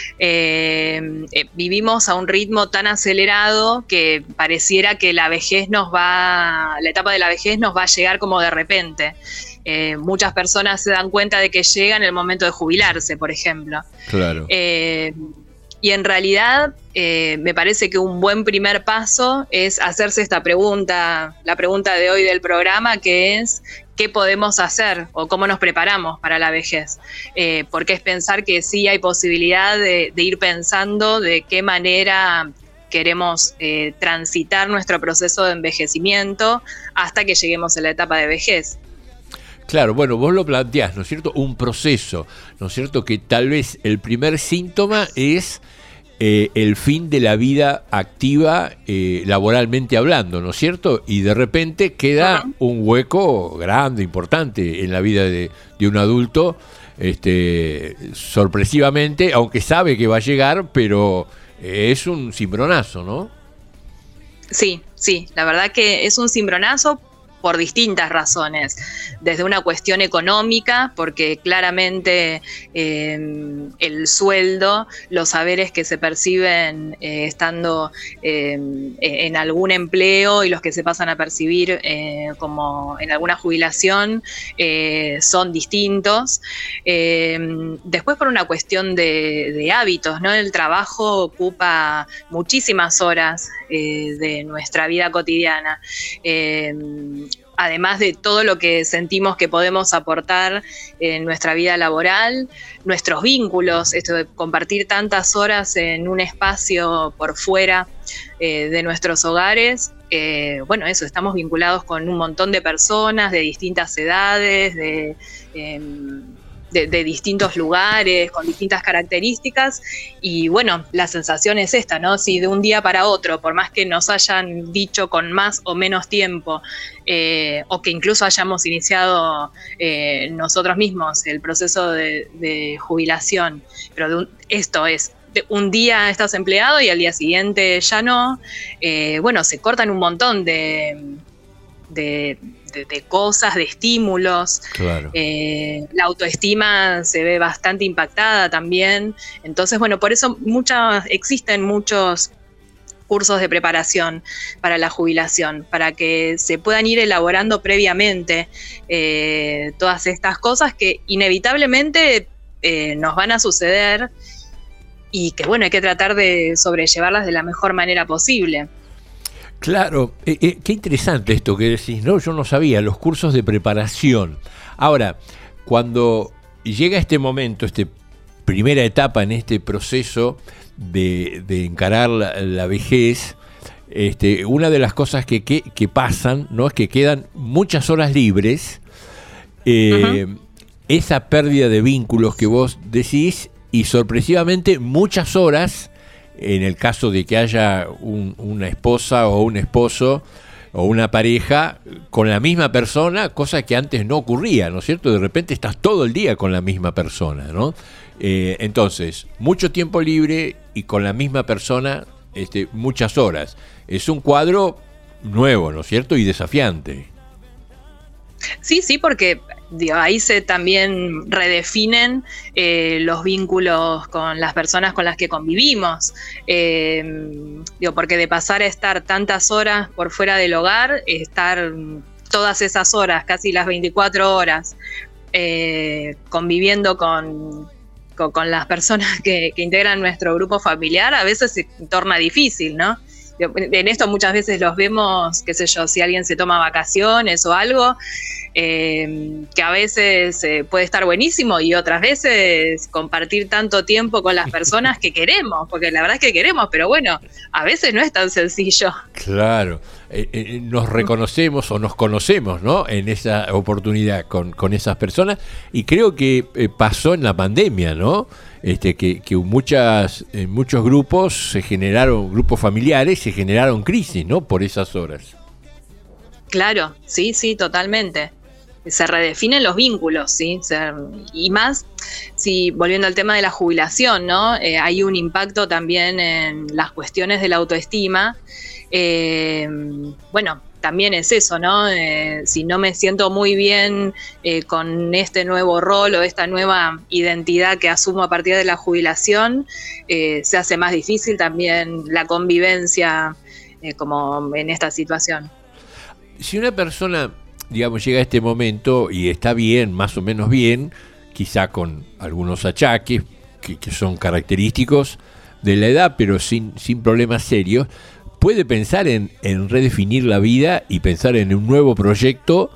Eh, eh, vivimos a un ritmo tan acelerado que pareciera que la vejez nos va, la etapa de la vejez nos va a llegar como de repente. Eh, muchas personas se dan cuenta de que llega en el momento de jubilarse, por ejemplo. Claro. Eh, Y en realidad eh, me parece que un buen primer paso es hacerse esta pregunta, la pregunta de hoy del programa, que es ¿qué podemos hacer o cómo nos preparamos para la vejez? Eh, porque es pensar que sí hay posibilidad de, de ir pensando de qué manera queremos eh, transitar nuestro proceso de envejecimiento hasta que lleguemos a la etapa de vejez. Claro, bueno, vos lo planteás, ¿no es cierto? Un proceso, ¿no es cierto? Que tal vez el primer síntoma es eh, el fin de la vida activa, eh, laboralmente hablando, ¿no es cierto? Y de repente queda uh-huh. un hueco grande, importante en la vida de, de un adulto, este, sorpresivamente, aunque sabe que va a llegar, pero eh, es un cimbronazo, ¿no? Sí, sí, la verdad que es un cimbronazo por distintas razones, desde una cuestión económica, porque claramente eh, el sueldo, los saberes que se perciben eh, estando eh, en algún empleo y los que se pasan a percibir eh, como en alguna jubilación eh, son distintos. Eh, después por una cuestión de, de hábitos, ¿no? El trabajo ocupa muchísimas horas eh, de nuestra vida cotidiana. Eh, Además de todo lo que sentimos que podemos aportar en nuestra vida laboral, nuestros vínculos, esto de compartir tantas horas en un espacio por fuera eh, de nuestros hogares, eh, bueno, eso, estamos vinculados con un montón de personas de distintas edades, de... Eh, De, de distintos lugares, con distintas características, y bueno, la sensación es esta, ¿no? Si de un día para otro, por más que nos hayan dicho con más o menos tiempo, eh, o que incluso hayamos iniciado eh, nosotros mismos el proceso de, de jubilación, pero de un, esto es, de un día estás empleado y al día siguiente ya no, eh, bueno, se cortan un montón de... de De, de cosas, de estímulos. Claro. Eh, la autoestima se ve bastante impactada también. Entonces, bueno, por eso muchas, existen muchos cursos de preparación para la jubilación, para que se puedan ir elaborando previamente eh, todas estas cosas que inevitablemente eh, nos van a suceder y que, bueno, hay que tratar de sobrellevarlas de la mejor manera posible. Claro, eh, eh, qué interesante esto que decís, ¿no? Yo no sabía, los cursos de preparación. Ahora, cuando llega este momento, esta primera etapa en este proceso de, de encarar la, la vejez, este, una de las cosas que, que, que pasan, ¿no? Es que quedan muchas horas libres, eh, uh-huh. esa pérdida de vínculos que vos decís, y sorpresivamente muchas horas, en el caso de que haya un, una esposa o un esposo o una pareja con la misma persona, cosa que antes no ocurría, ¿no es cierto? De repente estás todo el día con la misma persona, ¿no? Eh, entonces, mucho tiempo libre y con la misma persona este, muchas horas. Es un cuadro nuevo, ¿no es cierto? Y desafiante. Sí, sí, porque digo, ahí se también redefinen eh, los vínculos con las personas con las que convivimos. Eh, digo, porque de pasar a estar tantas horas por fuera del hogar, estar todas esas horas, casi las veinticuatro horas, eh, conviviendo con, con, con las personas que, que integran nuestro grupo familiar, a veces se torna difícil, ¿no? En esto muchas veces los vemos, qué sé yo, si alguien se toma vacaciones o algo, eh, que a veces eh, puede estar buenísimo y otras veces compartir tanto tiempo con las personas que queremos, porque la verdad es que queremos, pero bueno, a veces no es tan sencillo. Claro, eh, eh, nos reconocemos o nos conocemos, ¿no? En esa oportunidad con, con esas personas, y creo que eh, pasó en la pandemia, ¿no? Este, que, que muchas, en muchos grupos se generaron, grupos familiares, se generaron crisis, ¿no? Por esas horas. Claro, sí, sí, totalmente. Se redefinen los vínculos, ¿sí? Se, y más, sí, volviendo al tema de la jubilación, ¿no? Eh, hay un impacto también en las cuestiones de la autoestima. Eh, bueno, también es eso, ¿no? Eh, si no me siento muy bien eh, con este nuevo rol o esta nueva identidad que asumo a partir de la jubilación, eh, se hace más difícil también la convivencia eh, como en esta situación. Si una persona, digamos, llega a este momento y está bien, más o menos bien, quizá con algunos achaques que, que son característicos de la edad, pero sin, sin problemas serios, puede pensar en, en redefinir la vida y pensar en un nuevo proyecto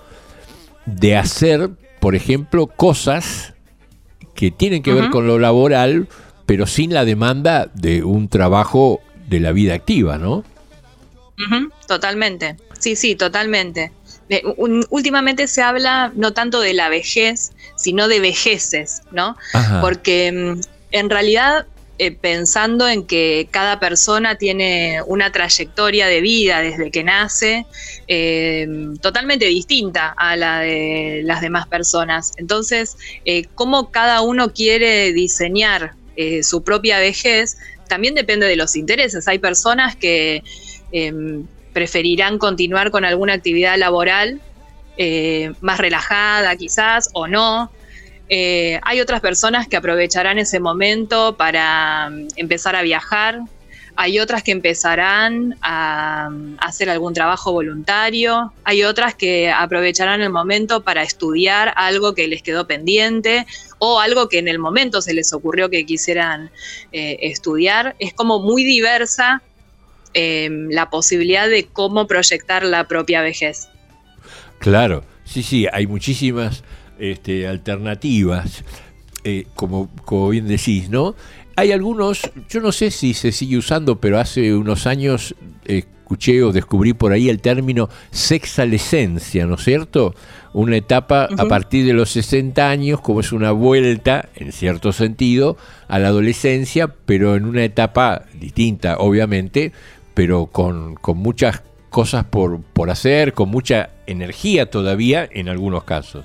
de hacer, por ejemplo, cosas que tienen que uh-huh. ver con lo laboral, pero sin la demanda de un trabajo de la vida activa, ¿no? Uh-huh. Totalmente, sí, sí, totalmente. Eh, un, últimamente se habla no tanto de la vejez, sino de vejeces, ¿no? Ajá. Porque en realidad... Eh, pensando en que cada persona tiene una trayectoria de vida desde que nace eh, totalmente distinta a la de las demás personas. Entonces, eh, cómo cada uno quiere diseñar eh, su propia vejez también depende de los intereses. Hay personas que eh, preferirán continuar con alguna actividad laboral eh, más relajada quizás o no. Eh, hay otras personas que aprovecharán ese momento para um, empezar a viajar, hay otras que empezarán a, a hacer algún trabajo voluntario, hay otras que aprovecharán el momento para estudiar algo que les quedó pendiente o algo que en el momento se les ocurrió que quisieran eh, estudiar. Es como muy diversa eh, la posibilidad de cómo proyectar la propia vejez. Claro, sí, sí, hay muchísimas... Este, alternativas, eh, como, como bien decís, ¿no? Hay algunos, yo no sé si se sigue usando, pero hace unos años eh, escuché o descubrí por ahí el término sexalescencia, ¿no es cierto? Una etapa uh-huh. a partir de los sesenta años, como es una vuelta, en cierto sentido, a la adolescencia, pero en una etapa distinta, obviamente, pero con, con muchas cosas por, por hacer, con mucha energía todavía en algunos casos.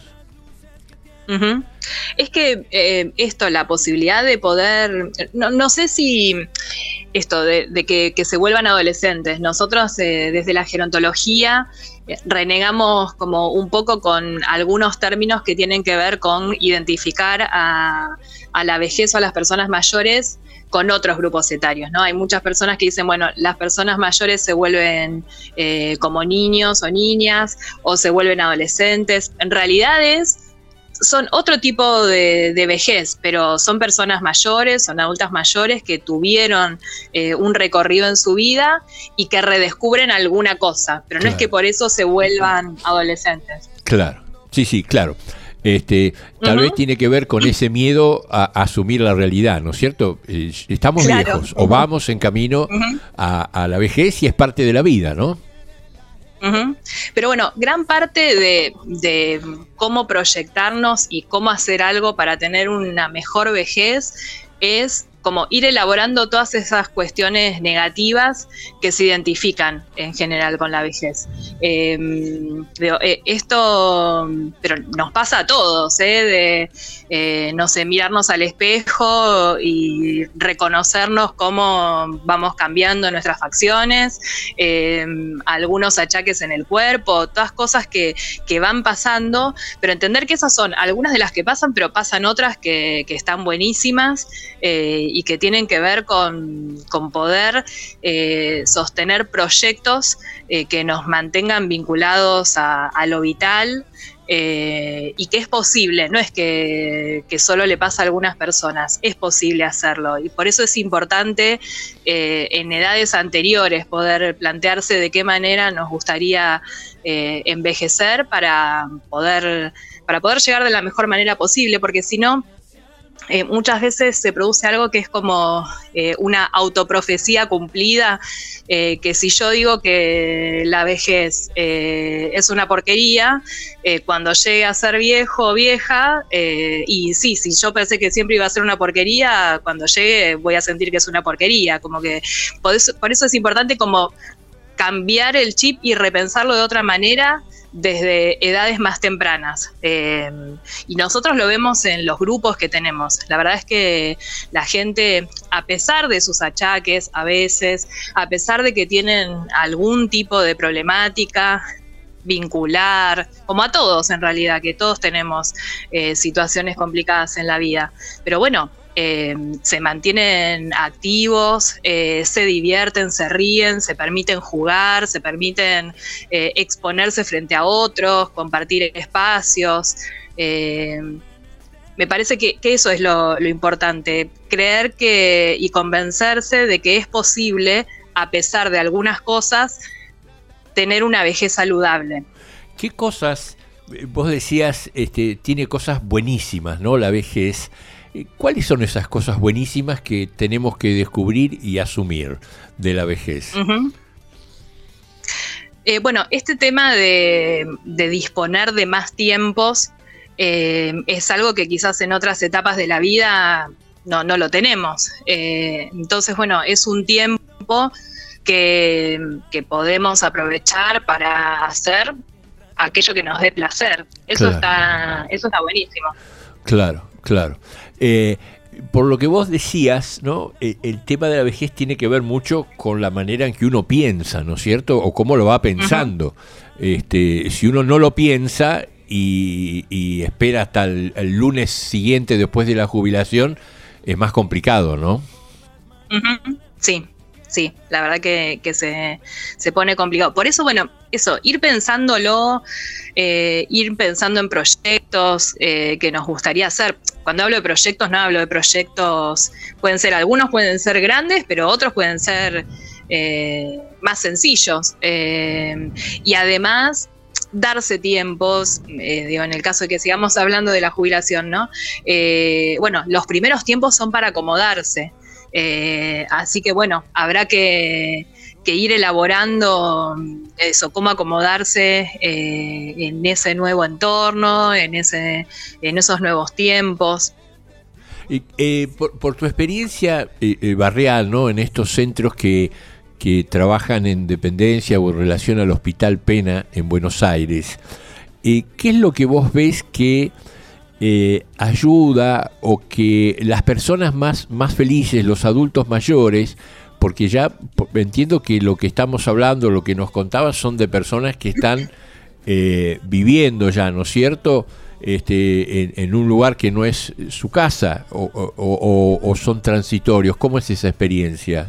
Uh-huh. Es que eh, esto, la posibilidad de poder, no, no sé si esto de, de que, que se vuelvan adolescentes, nosotros eh, desde la gerontología eh, renegamos como un poco con algunos términos que tienen que ver con identificar a, a la vejez o a las personas mayores con otros grupos etarios, ¿no? Hay muchas personas que dicen, bueno, las personas mayores se vuelven eh, como niños o niñas o se vuelven adolescentes. En realidad es son otro tipo de, de vejez, pero son personas mayores, son adultas mayores que tuvieron eh, un recorrido en su vida y que redescubren alguna cosa, pero claro. no es que por eso se vuelvan adolescentes. Claro, sí, sí, claro. Este, tal uh-huh. vez tiene que ver con ese miedo a, a asumir la realidad, ¿no es cierto? Eh, estamos claro. viejos o vamos en camino uh-huh. a, a la vejez y es parte de la vida, ¿no? Uh-huh. Pero bueno, gran parte de, de cómo proyectarnos y cómo hacer algo para tener una mejor vejez es como ir elaborando todas esas cuestiones negativas que se identifican en general con la vejez. Eh, eh, esto pero nos pasa a todos, ¿eh? De, eh, no sé, mirarnos al espejo y reconocernos cómo vamos cambiando nuestras facciones, eh, algunos achaques en el cuerpo, todas cosas que, que van pasando, pero entender que esas son algunas de las que pasan, pero pasan otras que, que están buenísimas, eh, y que tienen que ver con, con poder eh, sostener proyectos eh, que nos mantengan vinculados a, a lo vital eh, y que es posible, no es que, que solo le pasa a algunas personas, es posible hacerlo. Y por eso es importante eh, en edades anteriores poder plantearse de qué manera nos gustaría eh, envejecer para poder, para poder llegar de la mejor manera posible, porque si no, Eh, muchas veces se produce algo que es como eh, una autoprofecía cumplida, eh, que si yo digo que la vejez eh, es una porquería, eh, cuando llegue a ser viejo o vieja, eh, y sí, si yo pensé que siempre iba a ser una porquería, cuando llegue voy a sentir que es una porquería, como que por eso, por eso es importante como cambiar el chip y repensarlo de otra manera desde edades más tempranas. Eh, y nosotros lo vemos en los grupos que tenemos. La verdad es que la gente, a pesar de sus achaques, a veces, a pesar de que tienen algún tipo de problemática vincular, como a todos en realidad, que todos tenemos eh, situaciones complicadas en la vida. Pero bueno, Eh, se mantienen activos, eh, se divierten, se ríen, se permiten jugar, se permiten eh, exponerse frente a otros, compartir espacios. Eh, me parece que, que eso es lo, lo importante, creer que y convencerse de que es posible, a pesar de algunas cosas, tener una vejez saludable. ¿Qué cosas, vos decías, este, tiene cosas buenísimas, ¿no? La vejez. ¿Cuáles son esas cosas buenísimas que tenemos que descubrir y asumir de la vejez? Uh-huh. Eh, bueno, este tema de, de disponer de más tiempos eh, es algo que quizás en otras etapas de la vida no, no lo tenemos. Eh, entonces, bueno, es un tiempo que, que podemos aprovechar para hacer aquello que nos dé placer. Eso, claro. está, eso está buenísimo. Claro, claro. Eh, por lo que vos decías, ¿no? El, el tema de la vejez tiene que ver mucho con la manera en que uno piensa, ¿no es cierto? O cómo lo va pensando. Uh-huh. Este, si uno no lo piensa y, y espera hasta el, el lunes siguiente después de la jubilación, es más complicado, ¿no? Uh-huh. Sí. Sí, la verdad que, que se, se pone complicado. Por eso, bueno, eso, ir pensándolo, eh, ir pensando en proyectos eh, que nos gustaría hacer. Cuando hablo de proyectos, no hablo de proyectos, pueden ser, algunos pueden ser grandes, pero otros pueden ser eh, más sencillos. Eh, y además, darse tiempos, eh, digo, en el caso de que sigamos hablando de la jubilación, ¿no? Eh, bueno, los primeros tiempos son para acomodarse. Eh, así que bueno, habrá que, que ir elaborando eso, cómo acomodarse eh, en ese nuevo entorno, en ese, en esos nuevos tiempos. Eh, eh, por, por tu experiencia eh, eh, barrial, ¿no? En estos centros que, que trabajan en dependencia o en relación al Hospital Pena en Buenos Aires, eh, ¿qué es lo que vos ves que Eh, ayuda o que las personas más, más felices, los adultos mayores, porque ya entiendo que lo que estamos hablando, lo que nos contabas son de personas que están eh, viviendo ya, ¿no es cierto?, este, en, en un lugar que no es su casa o, o, o, o son transitorios. ¿Cómo es esa experiencia?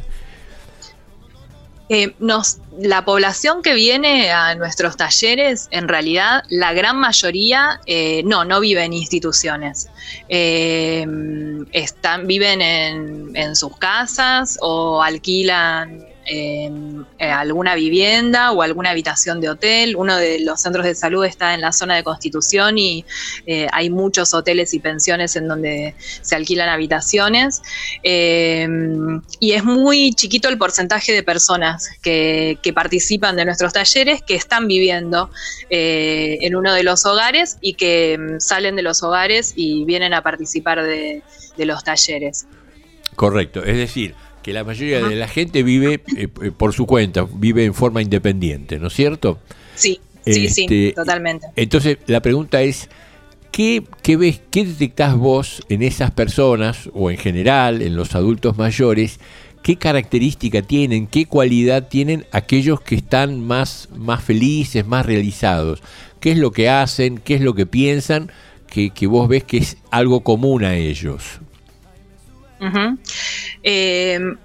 Eh, nos, la población que viene a nuestros talleres, en realidad, la gran mayoría eh, no, no vive en instituciones. Eh, están, viven en, en sus casas o alquilan eh, eh, alguna vivienda o alguna habitación de hotel. Uno de los centros de salud está en la zona de Constitución y eh, hay muchos hoteles y pensiones en donde se alquilan habitaciones. Eh, y es muy chiquito el porcentaje de personas que, que participan de nuestros talleres que están viviendo eh, en uno de los hogares y que salen de los hogares y vienen a participar de, de los talleres. Correcto, es decir, que la mayoría de la gente vive eh, por su cuenta, vive en forma independiente, ¿no es cierto? Sí, sí, este, sí, totalmente. Entonces, la pregunta es, ¿qué, qué ves, qué detectás vos en esas personas, o en general, en los adultos mayores, qué característica tienen, qué cualidad tienen aquellos que están más, más felices, más realizados? ¿Qué es lo que hacen, qué es lo que piensan, que, que vos ves que es algo común a ellos? Uh-huh. Eh,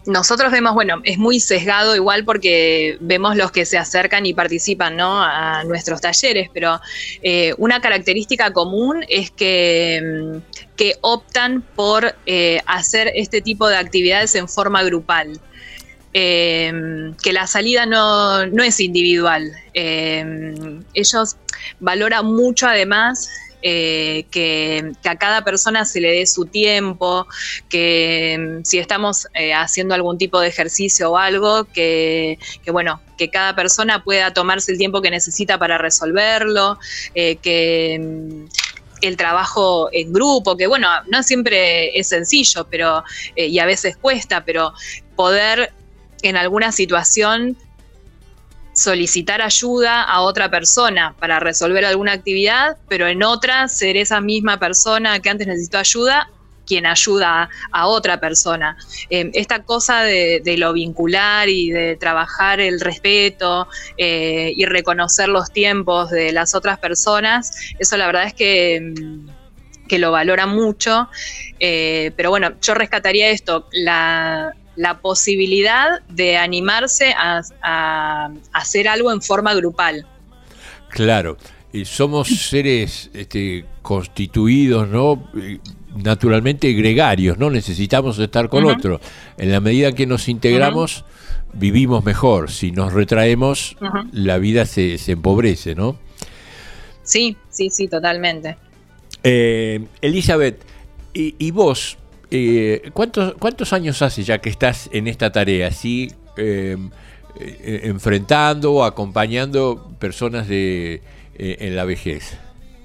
nosotros vemos, bueno, es muy sesgado igual porque vemos los que se acercan y participan, ¿no?, a nuestros talleres, pero eh, una característica común es que, que optan por eh, hacer este tipo de actividades en forma grupal. Eh, que la salida no, no es individual. Eh, ellos valoran mucho además eh, que, que a cada persona se le dé su tiempo, que si estamos eh, haciendo algún tipo de ejercicio o algo, que, que bueno, que cada persona pueda tomarse el tiempo que necesita para resolverlo, eh, que el trabajo en grupo, que bueno, no siempre es sencillo, pero eh, y a veces cuesta, pero poder en alguna situación solicitar ayuda a otra persona para resolver alguna actividad, pero en otra ser esa misma persona que antes necesitó ayuda, quien ayuda a otra persona. Eh, esta cosa de, de lo vincular y de trabajar el respeto eh, y reconocer los tiempos de las otras personas, eso la verdad es que, que lo valora mucho. Eh, pero bueno, yo rescataría esto, la... la posibilidad de animarse a, a, a hacer algo en forma grupal. Claro, y somos seres este, constituidos, ¿no?, naturalmente gregarios, ¿no? Necesitamos estar con uh-huh. otro. En la medida que nos integramos, uh-huh. vivimos mejor. Si nos retraemos, uh-huh. la vida se, se empobrece, ¿no? Sí, sí, sí, totalmente. Eh, Elizabeth, y, y vos, Eh, ¿cuántos, ¿Cuántos años hace ya que estás en esta tarea, ¿sí? eh, eh, enfrentando o acompañando personas de, eh, en la vejez?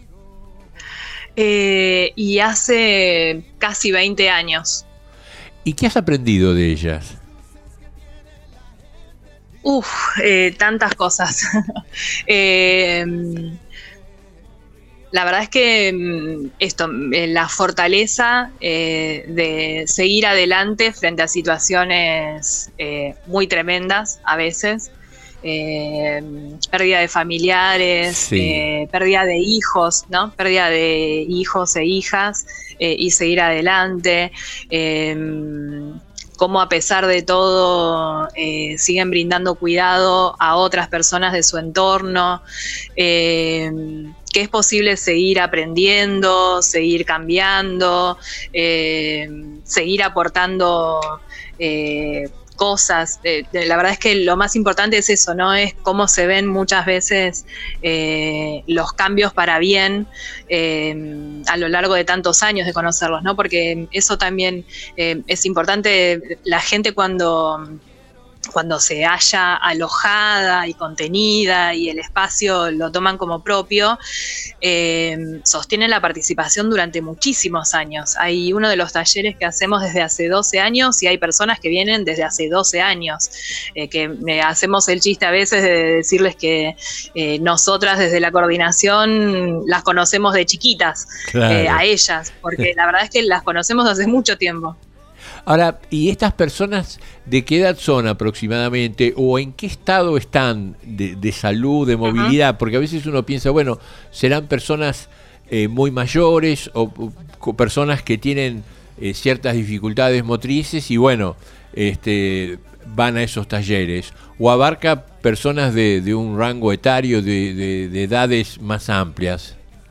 Eh, y hace casi veinte años. ¿Y qué has aprendido de ellas? Uf, eh, tantas cosas. eh, La verdad es que esto, la fortaleza eh, de seguir adelante frente a situaciones eh, muy tremendas a veces, eh, pérdida de familiares, sí. eh, pérdida de hijos, ¿no? Pérdida de hijos e hijas eh, y seguir adelante. Eh, cómo a pesar de todo eh, siguen brindando cuidado a otras personas de su entorno. Eh, que es posible seguir aprendiendo, seguir cambiando, eh, seguir aportando eh, cosas. Eh, la verdad es que lo más importante es eso, ¿no? Es cómo se ven muchas veces eh, los cambios para bien eh, a lo largo de tantos años de conocerlos, ¿no? Porque eso también eh, es importante. La gente cuando... cuando se halla alojada y contenida y el espacio lo toman como propio, eh, sostienen la participación durante muchísimos años. Hay uno de los talleres que hacemos desde hace doce años y hay personas que vienen desde hace doce años, eh, que eh, hacemos el chiste a veces de decirles que eh, nosotras desde la coordinación las conocemos de chiquitas, claro. eh, a ellas, porque la verdad es que las conocemos hace mucho tiempo. Ahora, ¿y estas personas de qué edad son aproximadamente o en qué estado están de, de salud, de movilidad? Uh-huh. Porque a veces uno piensa, bueno, serán personas eh, muy mayores o, o personas que tienen eh, ciertas dificultades motrices y bueno, este, van a esos talleres. O abarca personas de, de un rango etario de, de, de edades más amplias.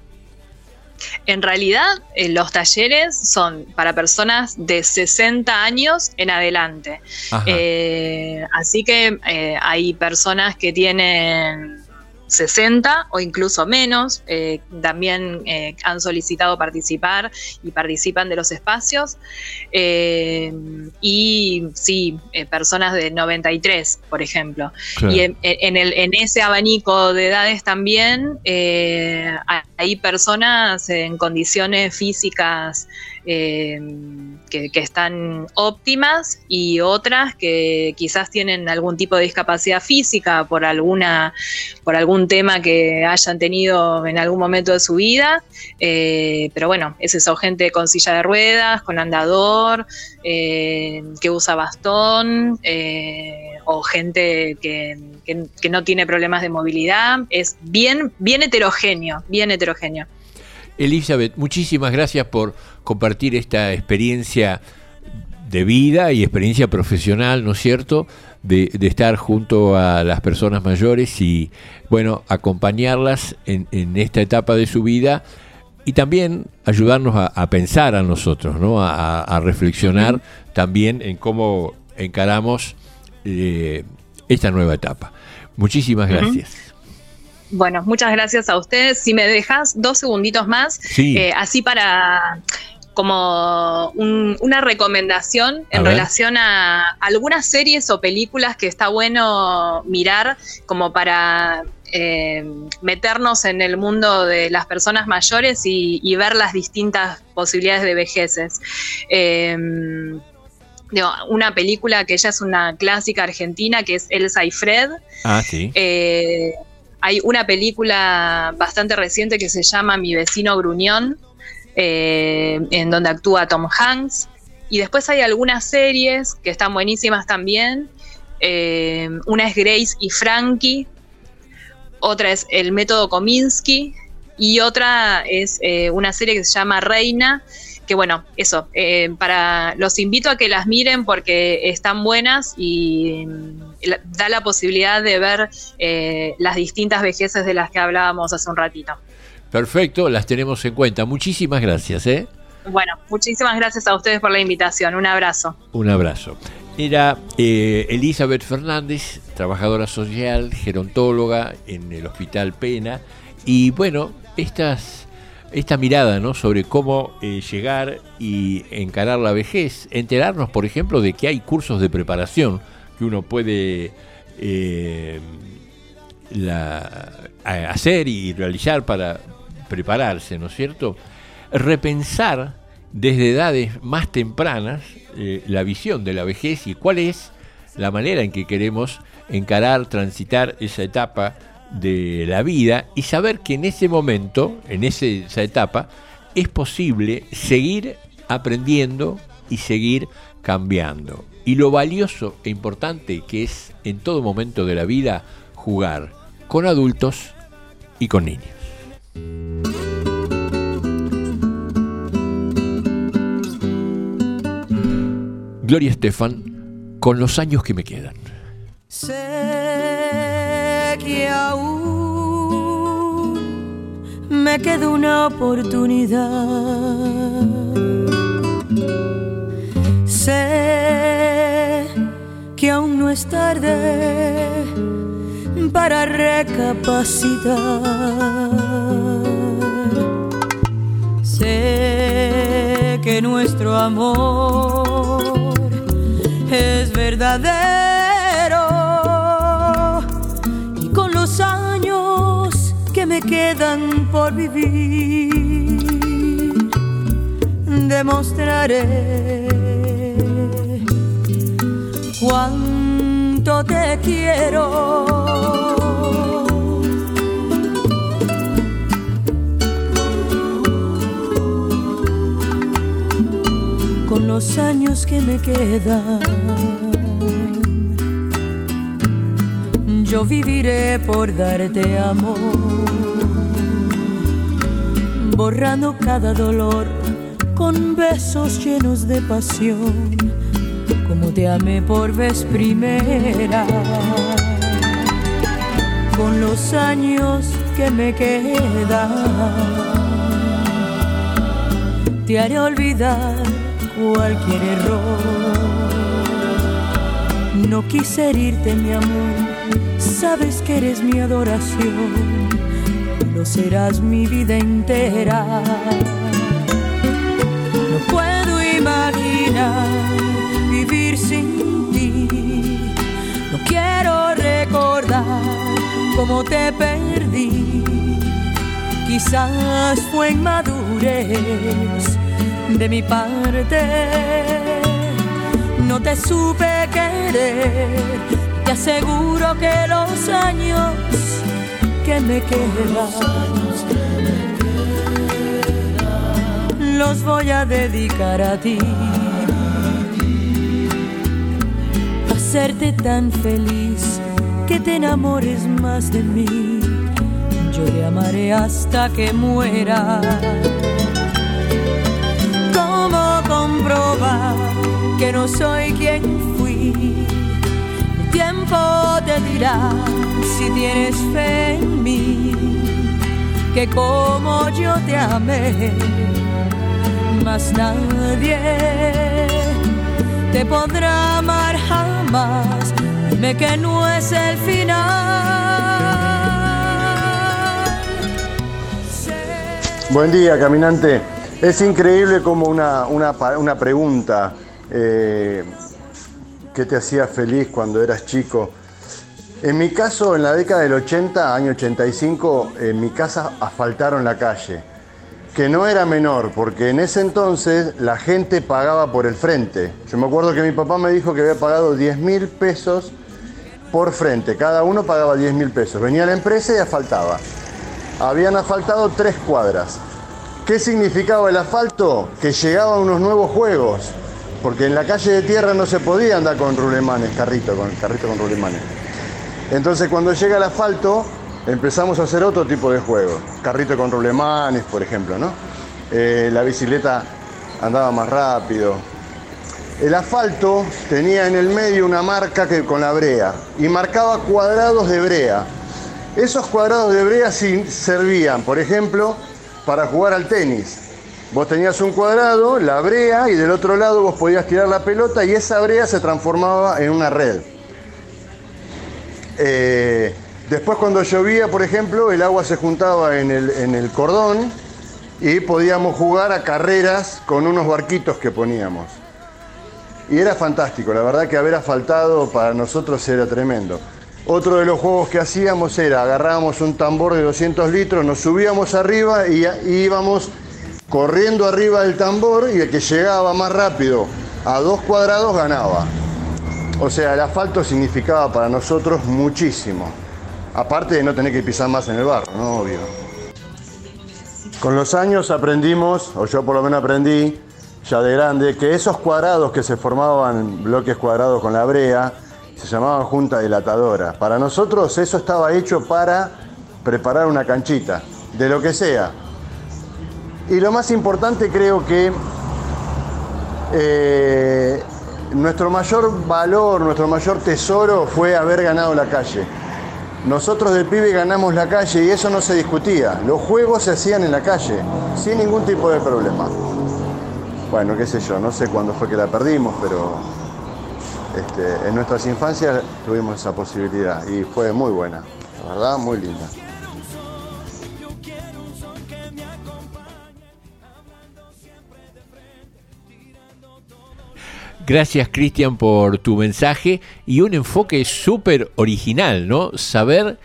En realidad, eh, los talleres son para personas de sesenta años en adelante. Eh, así que eh, hay personas que tienen sesenta o incluso menos, eh, también eh, han solicitado participar y participan de los espacios. Eh, y sí, eh, personas de noventa y tres, por ejemplo. Claro. Y en, en, el, en ese abanico de edades también eh, hay personas en condiciones físicas eh, que, que están óptimas y otras que quizás tienen algún tipo de discapacidad física por alguna por algún tema que hayan tenido en algún momento de su vida, eh, pero bueno, es eso, gente con silla de ruedas, con andador, eh, que usa bastón, eh, o gente que, que, que no tiene problemas de movilidad. Es bien, bien heterogéneo, bien heterogéneo. Elizabeth, muchísimas gracias por compartir esta experiencia de vida y experiencia profesional, ¿no es cierto?, de, de estar junto a las personas mayores y, bueno, acompañarlas en, en esta etapa de su vida y también ayudarnos a, a pensar a nosotros, ¿no?, a, a reflexionar uh-huh. también en cómo encaramos eh, esta nueva etapa. Muchísimas gracias. Uh-huh. Bueno, muchas gracias a ustedes. Si me dejas dos segunditos más, sí. eh, así para... como un, una recomendación en relación a algunas series o películas que está bueno mirar como para eh, meternos en el mundo de las personas mayores y, y ver las distintas posibilidades de vejeces. Eh, digo, una película que ya es una clásica argentina, que es Elsa y Fred. Ah, sí. Eh, hay una película bastante reciente que se llama Mi vecino Gruñón, Eh, en donde actúa Tom Hanks, y después hay algunas series que están buenísimas también. Eh, una es Grace y Frankie, otra es El método Kominsky y otra es eh, una serie que se llama Reina, que bueno, eso, eh, para los invito a que las miren porque están buenas y eh, da la posibilidad de ver eh, las distintas vejeces de las que hablábamos hace un ratito. Perfecto, las tenemos en cuenta. Muchísimas gracias, ¿eh? Bueno, muchísimas gracias a ustedes por la invitación. Un abrazo. Un abrazo. Era eh, Elizabeth Fernández, trabajadora social, gerontóloga en el Hospital Pena. Y bueno, estas, esta mirada, ¿no?, sobre cómo eh, llegar y encarar la vejez. Enterarnos, por ejemplo, de que hay cursos de preparación que uno puede eh, la, hacer y realizar para prepararse, ¿no es cierto? Repensar desde edades más tempranas eh, la visión de la vejez y cuál es la manera en que queremos encarar, transitar esa etapa de la vida y saber que en ese momento, en ese, esa etapa, es posible seguir aprendiendo y seguir cambiando. Y lo valioso e importante que es en todo momento de la vida jugar con adultos y con niños. Gloria Estefan, con los años que me quedan. Sé que aún me queda una oportunidad. Sé que aún no es tarde para recapacitar. Sé que nuestro amor es verdadero y con los años que me quedan por vivir demostraré cuánto te quiero. Con los años que me quedan, yo viviré por darte amor, borrando cada dolor con besos llenos de pasión, como te amé por vez primera. Con los años que me quedan, te haré olvidar cualquier error. No quise herirte, mi amor, sabes que eres mi adoración y lo serás mi vida entera. No puedo imaginar vivir sin ti, no quiero recordar cómo te perdí. Quizás fue inmadurez de mi parte, no te supe querer. Te aseguro que los años que me quedan los voy a dedicar a ti, a hacerte tan feliz que te enamores más de mí. Yo te amaré hasta que muera. ¿Cómo comprobar que no soy quien fui. El tiempo te dirá si tienes fe en mí, que como yo te amé, más nadie te podrá amar jamás. Dime que no es el final. Buen día, caminante. Es increíble como una, una, una pregunta eh, ¿qué te hacía feliz cuando eras chico? En mi caso, en la década del ochenta, año ochenta y cinco, en mi casa asfaltaron la calle, que no era menor, porque en ese entonces la gente pagaba por el frente. Yo me acuerdo que mi papá me dijo que había pagado diez mil pesos por frente, cada uno pagaba diez mil pesos. Venía la empresa y asfaltaba. Habían asfaltado tres cuadras. ¿Qué significaba el asfalto? Que llegaban unos nuevos juegos, porque en la calle de tierra no se podía andar con rulemanes, carrito, con carrito con rulemanes. Entonces cuando llega el asfalto empezamos a hacer otro tipo de juegos, carrito con rulemanes, por ejemplo, ¿no? Eh, la bicicleta andaba más rápido. El asfalto tenía en el medio una marca que, con la brea, y marcaba cuadrados de brea. Esos cuadrados de brea sí servían, por ejemplo, para jugar al tenis. Vos tenías un cuadrado, la brea, y del otro lado vos podías tirar la pelota y esa brea se transformaba en una red. Eh, después cuando llovía, por ejemplo, el agua se juntaba en el, en el cordón y podíamos jugar a carreras con unos barquitos que poníamos. Y era fantástico, la verdad que haber asfaltado para nosotros era tremendo. Otro de los juegos que hacíamos era, agarrábamos un tambor de doscientos litros, nos subíamos arriba y, y íbamos corriendo arriba del tambor, y el que llegaba más rápido a dos cuadrados ganaba. O sea, el asfalto significaba para nosotros muchísimo. Aparte de no tener que pisar más en el barro, ¿no? Obvio. Con los años aprendimos, o yo por lo menos aprendí, ya de grande, que esos cuadrados que se formaban, bloques cuadrados con la brea, se llamaban junta dilatadora. Para nosotros eso estaba hecho para preparar una canchita, de lo que sea. Y lo más importante, creo que eh, nuestro mayor valor, nuestro mayor tesoro fue haber ganado la calle. Nosotros de pibe ganamos la calle y eso no se discutía. Los juegos se hacían en la calle, sin ningún tipo de problema. Bueno, qué sé yo, no sé cuándo fue que la perdimos, pero este, en nuestras infancias tuvimos esa posibilidad y fue muy buena, la verdad, muy linda. Gracias, Cristian, por tu mensaje y un enfoque súper original, ¿no? Saber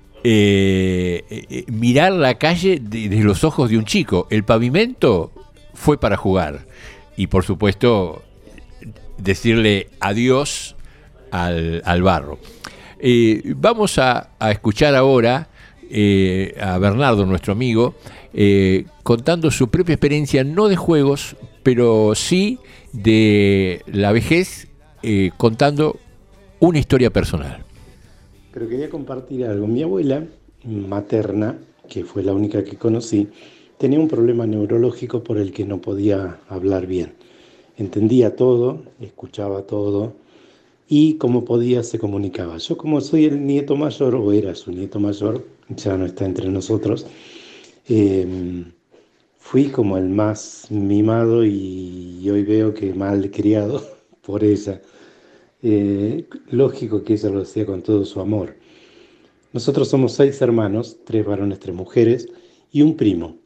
eh, eh, mirar la calle desde los ojos de un chico. El pavimento fue para jugar y, por supuesto, decirle adiós al, al barro. Eh, vamos a, a escuchar ahora eh, a Bernardo, nuestro amigo, eh, contando su propia experiencia, no de juegos, pero sí de la vejez, eh, contando una historia personal. Pero quería compartir algo. Mi abuela materna, que fue la única que conocí, tenía un problema neurológico por el que no podía hablar bien. Entendía todo, escuchaba todo y como podía se comunicaba. Yo, como soy el nieto mayor, o era su nieto mayor, ya no está entre nosotros, eh, fui como el más mimado y hoy veo que mal criado por ella. Eh, lógico que ella lo hacía con todo su amor. Nosotros somos seis hermanos, tres varones, tres mujeres y un primo.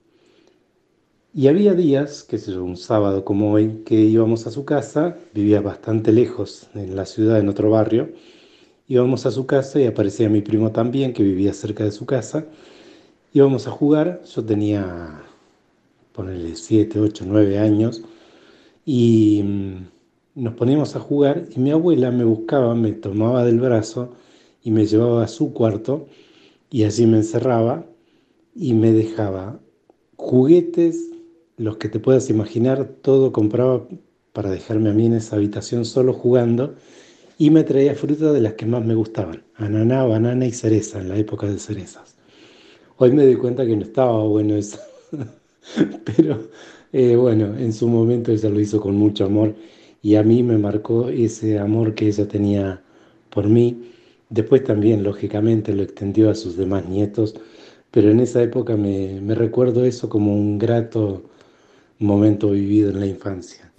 Y había días, qué sé yo, un sábado como hoy, que íbamos a su casa, vivía bastante lejos en la ciudad, en otro barrio, íbamos a su casa y aparecía mi primo también, que vivía cerca de su casa, íbamos a jugar, yo tenía, ponerle siete, ocho, nueve años, y nos poníamos a jugar y mi abuela me buscaba, me tomaba del brazo y me llevaba a su cuarto y allí me encerraba y me dejaba juguetes, los que te puedas imaginar, todo compraba para dejarme a mí en esa habitación solo jugando y me traía frutas de las que más me gustaban, ananá, banana y cereza, en la época de cerezas. Hoy me doy cuenta que no estaba bueno eso, pero eh, bueno, en su momento ella lo hizo con mucho amor y a mí me marcó ese amor que ella tenía por mí. Después también, lógicamente, lo extendió a sus demás nietos, pero en esa época me, me recuerdo eso como un grato momento vivido en la infancia.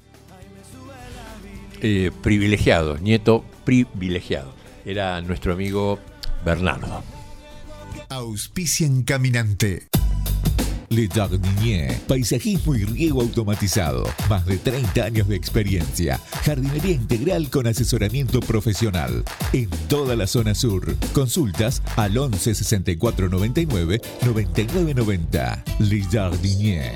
Eh, privilegiado, nieto privilegiado. Era nuestro amigo Bernardo. Auspician Caminante. Le Jardinier, paisajismo y riego automatizado. Más de treinta años de experiencia. Jardinería integral con asesoramiento profesional. En toda la zona sur. Consultas al once sesenta y cuatro noventa y nueve noventa y nueve noventa. Le Jardinier.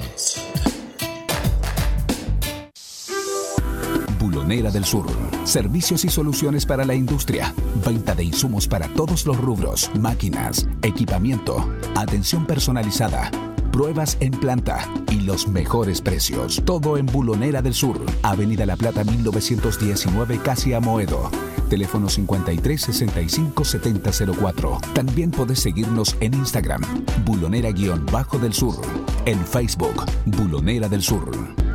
Bulonera del Sur. Servicios y soluciones para la industria. Venta de insumos para todos los rubros. Máquinas, equipamiento, atención personalizada, pruebas en planta y los mejores precios. Todo en Bulonera del Sur. Avenida La Plata mil novecientos diecinueve, casi Amoedo. Teléfono cincuenta y tres sesenta y cinco setenta cero cuatro. También podés seguirnos en Instagram. Bulonera-del Sur. En Facebook. Bulonera del Sur.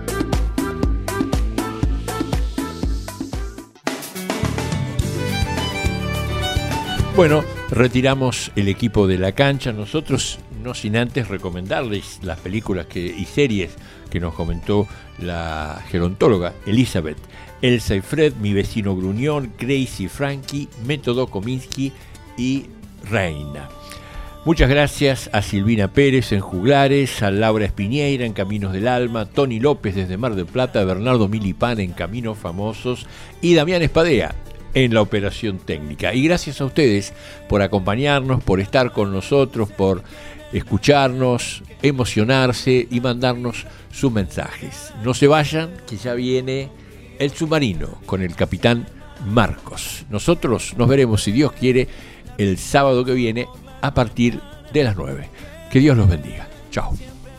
Bueno, retiramos el equipo de la cancha. Nosotros, no sin antes recomendarles las películas que, y series que nos comentó la gerontóloga Elizabeth. Elsa y Fred, Mi vecino Gruñón, Crazy Frankie, Método Kominsky y Reina. Muchas gracias a Silvina Pérez en Juglares, a Laura Espiñeira en Caminos del Alma, Tony López desde Mar del Plata, Bernardo Milipán en Caminos Famosos y Damián Espadea en la operación técnica. Y gracias a ustedes por acompañarnos, por estar con nosotros, por escucharnos, emocionarse y mandarnos sus mensajes. No se vayan, que ya viene El Submarino con el capitán Marcos. Nosotros nos veremos, si Dios quiere, el sábado que viene a partir de las nueve. Que Dios los bendiga. Chao.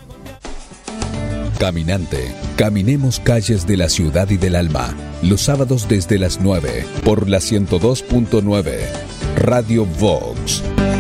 Caminante. Caminemos calles de la ciudad y del alma. Los sábados desde las nueve por la ciento dos punto nueve. Radio Vox.